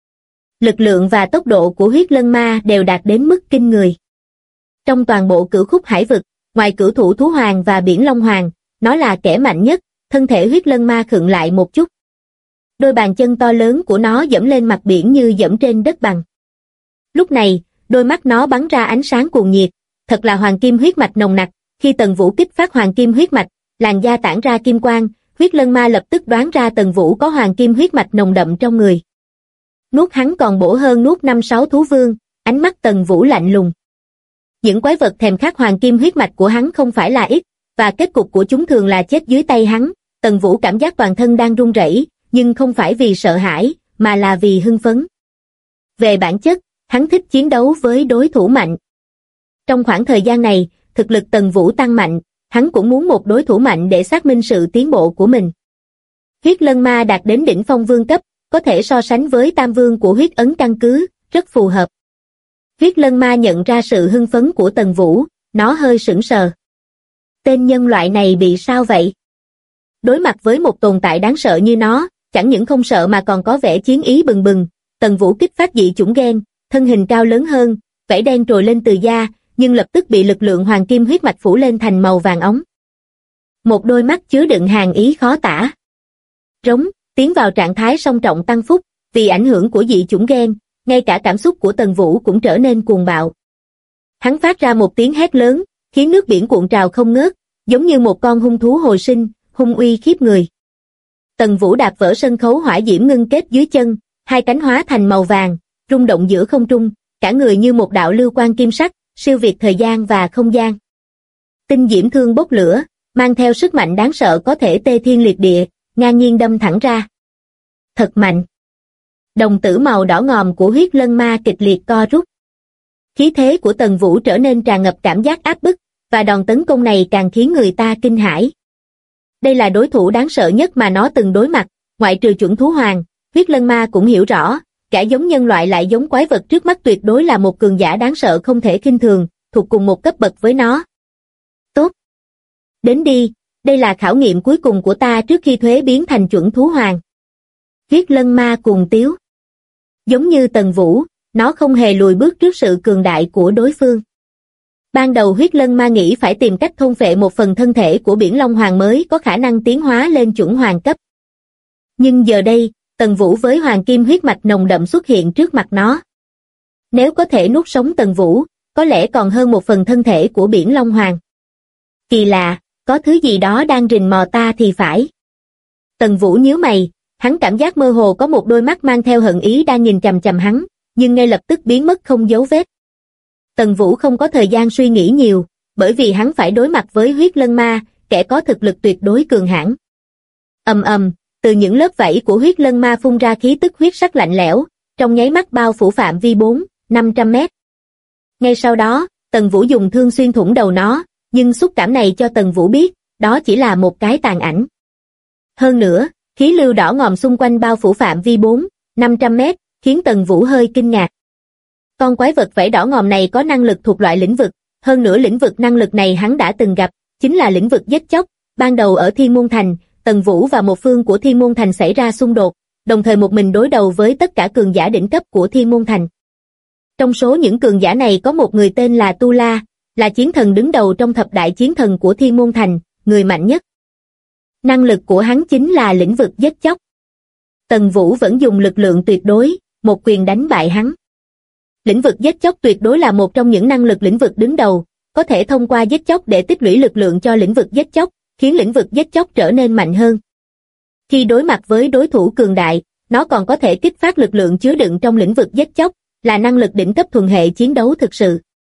Lực lượng và tốc độ của huyết lân ma đều đạt đến mức kinh người. Trong toàn bộ cửu khúc hải vực, ngoài cửu thủ thú hoàng và Biển Long Hoàng, nó là kẻ mạnh nhất, thân thể huyết lân ma khựng lại một chút. Đôi bàn chân to lớn của nó dẫm lên mặt biển như dẫm trên đất bằng. Lúc này, đôi mắt nó bắn ra ánh sáng cuồng nhiệt, thật là hoàng kim huyết mạch nồng nặc. Khi Tần Vũ kích phát hoàng kim huyết mạch, làn da tản ra kim quang, huyết lân ma lập tức đoán ra Tần Vũ có hoàng kim huyết mạch nồng đậm trong người. Nuốt hắn còn bổ hơn nuốt 5-6 thú vương, ánh mắt Tần Vũ lạnh lùng. Những quái vật thèm khát hoàng kim huyết mạch của hắn không phải là ít, và kết cục của chúng thường là chết dưới tay hắn. Tần Vũ cảm giác toàn thân đang run rẩy, nhưng không phải vì sợ hãi, mà là vì hưng phấn. Về bản chất, hắn thích chiến đấu với đối thủ mạnh. Trong khoảng thời gian này, thực lực Tần Vũ tăng mạnh, hắn cũng muốn một đối thủ mạnh để xác minh sự tiến bộ của mình. Huyết lân ma đạt đến đỉnh phong vương cấp, có thể so sánh với tam vương của huyết ấn căn cứ, rất phù hợp. Huyết lân ma nhận ra sự hưng phấn của Tần Vũ, nó hơi sững sờ. Tên nhân loại này bị sao vậy? Đối mặt với một tồn tại đáng sợ như nó, chẳng những không sợ mà còn có vẻ chiến ý bừng bừng. Tần Vũ kích phát dị chủng gen, thân hình cao lớn hơn, vảy đen trồi lên từ da, nhưng lập tức bị lực lượng hoàng kim huyết mạch phủ lên thành màu vàng óng. Một đôi mắt chứa đựng hàn ý khó tả. Rống, tiến vào trạng thái song trọng tăng phúc, vì ảnh hưởng của dị chủng gen, ngay cả cảm xúc của Tần Vũ cũng trở nên cuồng bạo. Hắn phát ra một tiếng hét lớn, khiến nước biển cuộn trào không ngớt, giống như một con hung thú hồi sinh, hung uy khiếp người. Tần Vũ đạp vỡ sân khấu hỏa diễm ngưng kết dưới chân, hai cánh hóa thành màu vàng, rung động giữa không trung, cả người như một đạo lưu quang kim sắc, siêu việt thời gian và không gian. Tinh diễm thương bốc lửa, mang theo sức mạnh đáng sợ có thể tê thiên liệt địa, ngang nhiên đâm thẳng ra. Thật mạnh. Đồng tử màu đỏ ngòm của huyết lân ma kịch liệt co rút. Khí thế của Tần Vũ trở nên tràn ngập cảm giác áp bức, và đòn tấn công này càng khiến người ta kinh hãi. Đây là đối thủ đáng sợ nhất mà nó từng đối mặt, ngoại trừ chuẩn thú hoàng. Huyết lân ma cũng hiểu rõ, cả giống nhân loại lại giống quái vật trước mắt tuyệt đối là một cường giả đáng sợ không thể khinh thường, thuộc cùng một cấp bậc với nó. Tốt. Đến đi, đây là khảo nghiệm cuối cùng của ta trước khi thuế biến thành chuẩn thú hoàng. Huyết lân ma cuồng tiếu. Giống như Tần Vũ, nó không hề lùi bước trước sự cường đại của đối phương. Ban đầu huyết lân ma nghĩ phải tìm cách thôn phệ một phần thân thể của Biển Long Hoàng mới có khả năng tiến hóa lên chuẩn hoàng cấp. Nhưng giờ đây, Tần Vũ với hoàng kim huyết mạch nồng đậm xuất hiện trước mặt nó. Nếu có thể nuốt sống Tần Vũ, có lẽ còn hơn một phần thân thể của Biển Long Hoàng. Kỳ lạ, có thứ gì đó đang rình mò ta thì phải. Tần Vũ nhíu mày, hắn cảm giác mơ hồ có một đôi mắt mang theo hận ý đang nhìn chằm chằm hắn, nhưng ngay lập tức biến mất không dấu vết. Tần Vũ không có thời gian suy nghĩ nhiều, bởi vì hắn phải đối mặt với huyết lân ma, kẻ có thực lực tuyệt đối cường hãn. Ầm ầm, từ những lớp vảy của huyết lân ma phun ra khí tức huyết sắc lạnh lẽo, trong nháy mắt bao phủ phạm vi 400-500 mét. Ngay sau đó, Tần Vũ dùng thương xuyên thủng đầu nó, nhưng xúc cảm này cho Tần Vũ biết, đó chỉ là một cái tàn ảnh. Hơn nữa, khí lưu đỏ ngòm xung quanh bao phủ phạm vi 400-500 mét, khiến Tần Vũ hơi kinh ngạc. Con quái vật vảy đỏ ngòm này có năng lực thuộc loại lĩnh vực, hơn nữa lĩnh vực năng lực này hắn đã từng gặp, chính là lĩnh vực giết chóc. Ban đầu ở Thiên Môn Thành, Tần Vũ và một phương của Thiên Môn Thành xảy ra xung đột, đồng thời một mình đối đầu với tất cả cường giả đỉnh cấp của Thiên Môn Thành. Trong số những cường giả này có một người tên là Tu La, là chiến thần đứng đầu trong thập đại chiến thần của Thiên Môn Thành, người mạnh nhất. Năng lực của hắn chính là lĩnh vực giết chóc. Tần Vũ vẫn dùng lực lượng tuyệt đối, một quyền đánh bại hắn. Lĩnh vực giết chóc tuyệt đối là một trong những năng lực lĩnh vực đứng đầu, có thể thông qua giết chóc để tích lũy lực lượng cho lĩnh vực giết chóc, khiến lĩnh vực giết chóc trở nên mạnh hơn. Khi đối mặt với đối thủ cường đại, nó còn có thể kích phát lực lượng chứa đựng trong lĩnh vực giết chóc, là năng lực đỉnh cấp thuần hệ chiến đấu thực sự.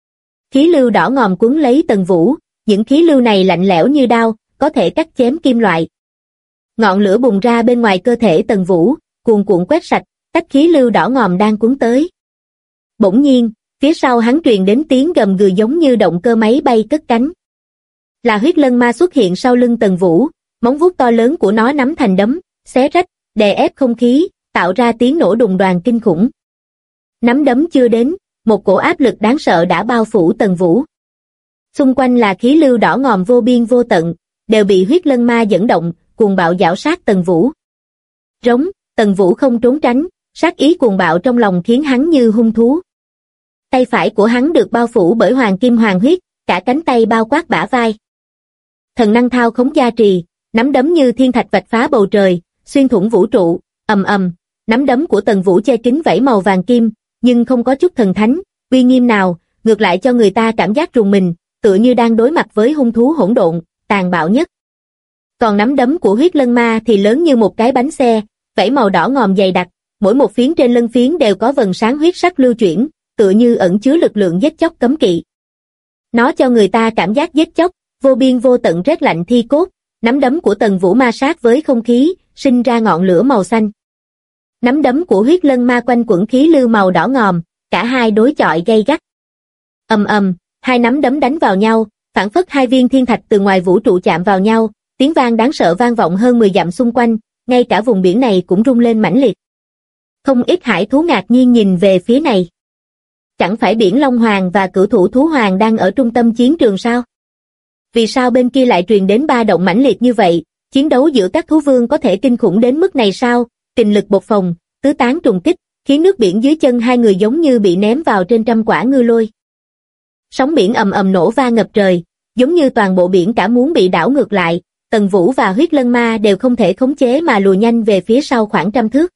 Khí lưu đỏ ngòm cuốn lấy Tần Vũ, những khí lưu này lạnh lẽo như đao, có thể cắt chém kim loại. Ngọn lửa bùng ra bên ngoài cơ thể Tần Vũ, cuồn cuộn quét sạch, tách khí lưu đỏ ngòm đang cuốn tới. Bỗng nhiên, phía sau hắn truyền đến tiếng gầm gừ giống như động cơ máy bay cất cánh. Là huyết lân ma xuất hiện sau lưng Tần Vũ, móng vuốt to lớn của nó nắm thành đấm, xé rách, đè ép không khí, tạo ra tiếng nổ đùng đoàng kinh khủng. Nắm đấm chưa đến, một cổ áp lực đáng sợ đã bao phủ Tần Vũ. Xung quanh là khí lưu đỏ ngòm vô biên vô tận, đều bị huyết lân ma dẫn động, cuồng bạo giảo sát Tần Vũ. Rống, Tần Vũ không trốn tránh, sát ý cuồng bạo trong lòng khiến hắn như hung thú. Tay phải của hắn được bao phủ bởi hoàng kim hoàng huyết, cả cánh tay bao quát bả vai. Thần năng thao khống gia trì, nắm đấm như thiên thạch vạch phá bầu trời, xuyên thủng vũ trụ, ầm ầm, nắm đấm của Tần Vũ che kín vảy màu vàng kim, nhưng không có chút thần thánh, uy nghiêm nào, ngược lại cho người ta cảm giác rùng mình, tựa như đang đối mặt với hung thú hỗn độn, tàn bạo nhất. Còn nắm đấm của huyết lân ma thì lớn như một cái bánh xe, vảy màu đỏ ngòm dày đặc, mỗi một phiến trên lân phiến đều có vầng sáng huyết sắc lưu chuyển, tựa như ẩn chứa lực lượng giết chóc cấm kỵ. Nó cho người ta cảm giác giết chóc, vô biên vô tận rét lạnh thi cốt, nắm đấm của Tần Vũ ma sát với không khí, sinh ra ngọn lửa màu xanh. Nắm đấm của huyết lân ma quanh quẩn khí lưu màu đỏ ngòm, cả hai đối chọi gay gắt. Ầm ầm, hai nắm đấm đánh vào nhau, phảng phất hai viên thiên thạch từ ngoài vũ trụ chạm vào nhau, tiếng vang đáng sợ vang vọng hơn 10 dặm xung quanh, ngay cả vùng biển này cũng rung lên mãnh liệt. Không ít hải thú ngạc nhiên nhìn về phía này. Chẳng phải Biển Long Hoàng và Cửu Thủ Thú Hoàng đang ở trung tâm chiến trường sao? Vì sao bên kia lại truyền đến ba động mãnh liệt như vậy? Chiến đấu giữa các thú vương có thể kinh khủng đến mức này sao? Kình lực bộc phồng, tứ tán trùng kích, khiến nước biển dưới chân hai người giống như bị ném vào trên trăm quả ngư lôi. Sóng biển ầm ầm nổ vang ngập trời, giống như toàn bộ biển cả muốn bị đảo ngược lại. Tần Vũ và huyết lân ma đều không thể khống chế mà lùi nhanh về phía sau khoảng trăm thước.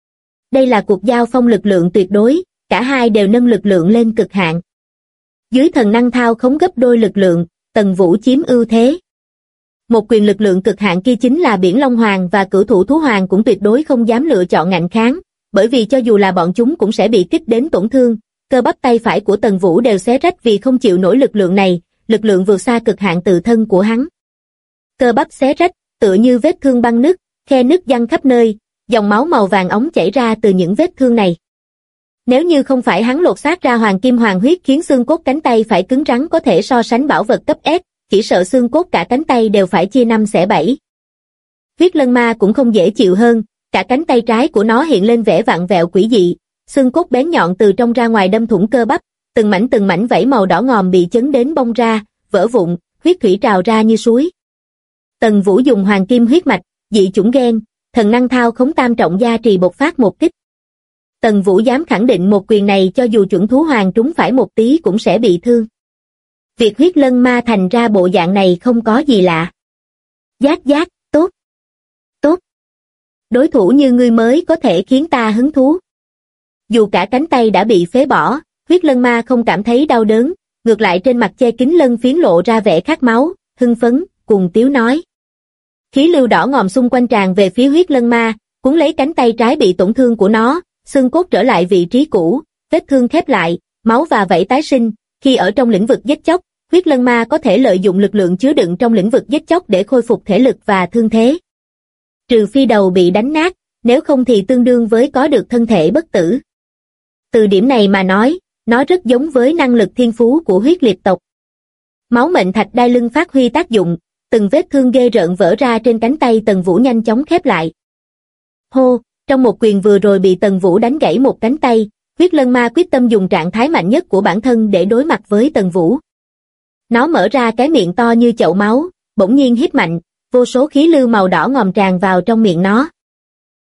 Đây là cuộc giao phong lực lượng tuyệt đối, cả hai đều nâng lực lượng lên cực hạn. Dưới thần năng thao khống gấp đôi lực lượng, Tần Vũ chiếm ưu thế. Một quyền lực lượng cực hạn kia chính là Biển Long Hoàng và Cửu Thủ Thú Hoàng cũng tuyệt đối không dám lựa chọn ngạnh kháng, bởi vì cho dù là bọn chúng cũng sẽ bị kích đến tổn thương. Cơ bắp tay phải của Tần Vũ đều xé rách vì không chịu nổi lực lượng này, lực lượng vượt xa cực hạn tự thân của hắn. Cơ bắp xé rách, tựa như vết thương băng nứt, khe nứt văng khắp nơi, dòng máu màu vàng óng chảy ra từ những vết thương này. Nếu như không phải hắn lột xác ra hoàng kim hoàng huyết khiến xương cốt cánh tay phải cứng rắn có thể so sánh bảo vật cấp S, chỉ sợ xương cốt cả cánh tay đều phải chia 5 xẻ 7. Huyết lân ma cũng không dễ chịu hơn, cả cánh tay trái của nó hiện lên vẻ vặn vẹo quỷ dị, xương cốt bén nhọn từ trong ra ngoài đâm thủng cơ bắp, từng mảnh vảy màu đỏ ngòm bị chấn đến bong ra, vỡ vụn, huyết thủy trào ra như suối. Tần Vũ dùng hoàng kim huyết mạch, dị chủng gen, thần năng thao khống tam trọng gia trì bộc phát một kích. Tần Vũ dám khẳng định một quyền này cho dù chuẩn thú hoàng trúng phải một tí cũng sẽ bị thương. Việc huyết lân ma thành ra bộ dạng này không có gì lạ. Giác giác, tốt. Tốt. Đối thủ như ngươi mới có thể khiến ta hứng thú. Dù cả cánh tay đã bị phế bỏ, huyết lân ma không cảm thấy đau đớn, ngược lại trên mặt che kín lân phiến lộ ra vẻ khát máu, hưng phấn, cùng tiếu nói. Khí lưu đỏ ngòm xung quanh tràn về phía huyết lân ma, cuốn lấy cánh tay trái bị tổn thương của nó, xương cốt trở lại vị trí cũ, vết thương khép lại, máu và vảy tái sinh. Khi ở trong lĩnh vực giết chóc, huyết lân ma có thể lợi dụng lực lượng chứa đựng trong lĩnh vực giết chóc để khôi phục thể lực và thương thế. Trừ phi đầu bị đánh nát, nếu không thì tương đương với có được thân thể bất tử. Từ điểm này mà nói, nó rất giống với năng lực thiên phú của huyết liệt tộc. Máu mệnh thạch đai lưng phát huy tác dụng, từng vết thương ghê rợn vỡ ra trên cánh tay Tần Vũ nhanh chóng khép lại. Hô, trong một quyền vừa rồi bị Tần Vũ đánh gãy một cánh tay, huyết lân ma quyết tâm dùng trạng thái mạnh nhất của bản thân để đối mặt với Tần Vũ. Nó mở ra cái miệng to như chậu máu, bỗng nhiên hít mạnh, vô số khí lưu màu đỏ ngòm tràn vào trong miệng nó.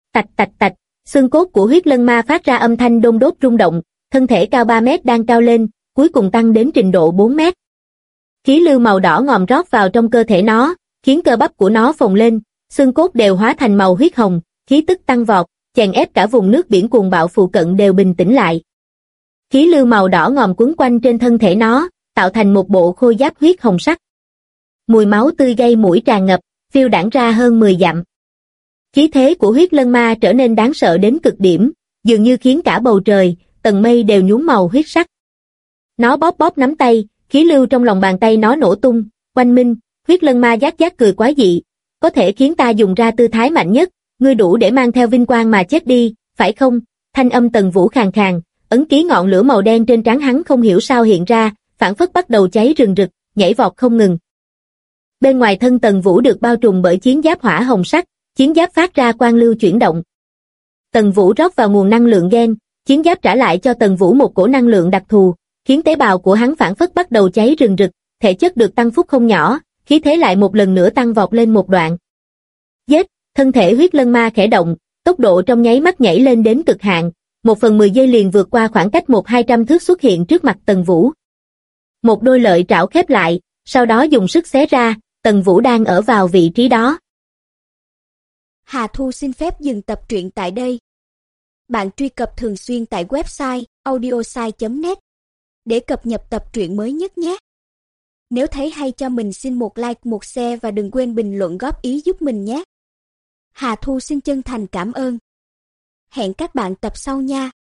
Tạch tạch tạch, xương cốt của huyết lân ma phát ra âm thanh đôn đốt rung động, thân thể cao 3 mét đang cao lên, cuối cùng tăng đến trình độ 4 mét. Khí lưu màu đỏ ngòm rót vào trong cơ thể nó, khiến cơ bắp của nó phồng lên, xương cốt đều hóa thành màu huyết hồng, khí tức tăng vọt, chèn ép cả vùng nước biển cuồng bạo phụ cận đều bình tĩnh lại. Khí lưu màu đỏ ngòm quấn quanh trên thân thể nó, tạo thành một bộ khôi giáp huyết hồng sắc. Mùi máu tươi gây mũi tràn ngập, phiêu đãng ra hơn 10 dặm. Khí thế của huyết lân ma trở nên đáng sợ đến cực điểm, dường như khiến cả bầu trời, tầng mây đều nhuốm màu huyết sắc. Nó bóp bóp nắm tay, khí lưu trong lòng bàn tay nó nổ tung, oanh minh, huyết lân ma giác giác cười quái dị. Có thể khiến ta dùng ra tư thái mạnh nhất, ngươi đủ để mang theo vinh quang mà chết đi, phải không? Thanh âm Tần Vũ khàn khàn, ấn ký ngọn lửa màu đen trên trán hắn không hiểu sao hiện ra, phảng phất bắt đầu cháy rừng rực, nhảy vọt không ngừng. Bên ngoài thân Tần Vũ được bao trùm bởi chiến giáp hỏa hồng sắc, chiến giáp phát ra quang lưu chuyển động. Tần Vũ rót vào nguồn năng lượng gen, chiến giáp trả lại cho Tần Vũ một cổ năng lượng đặc thù, khiến tế bào của hắn phảng phất bắt đầu cháy rừng rực, thể chất được tăng phúc không nhỏ, khí thế lại một lần nữa tăng vọt lên một đoạn. Giết, thân thể huyết lân ma khẽ động, tốc độ trong nháy mắt nhảy lên đến cực hạn, 1/10 giây liền vượt qua khoảng cách 100-200 thước xuất hiện trước mặt Tần Vũ. Một đôi lợi trảo khép lại, sau đó dùng sức xé ra, Tần Vũ đang ở vào vị trí đó. Hà Thu xin phép dừng tập truyện tại đây. Bạn truy cập thường xuyên tại website audiosai.net để cập nhật tập truyện mới nhất nhé. Nếu thấy hay cho mình xin một like, một share và đừng quên bình luận góp ý giúp mình nhé. Hà Thu xin chân thành cảm ơn. Hẹn các bạn tập sau nha.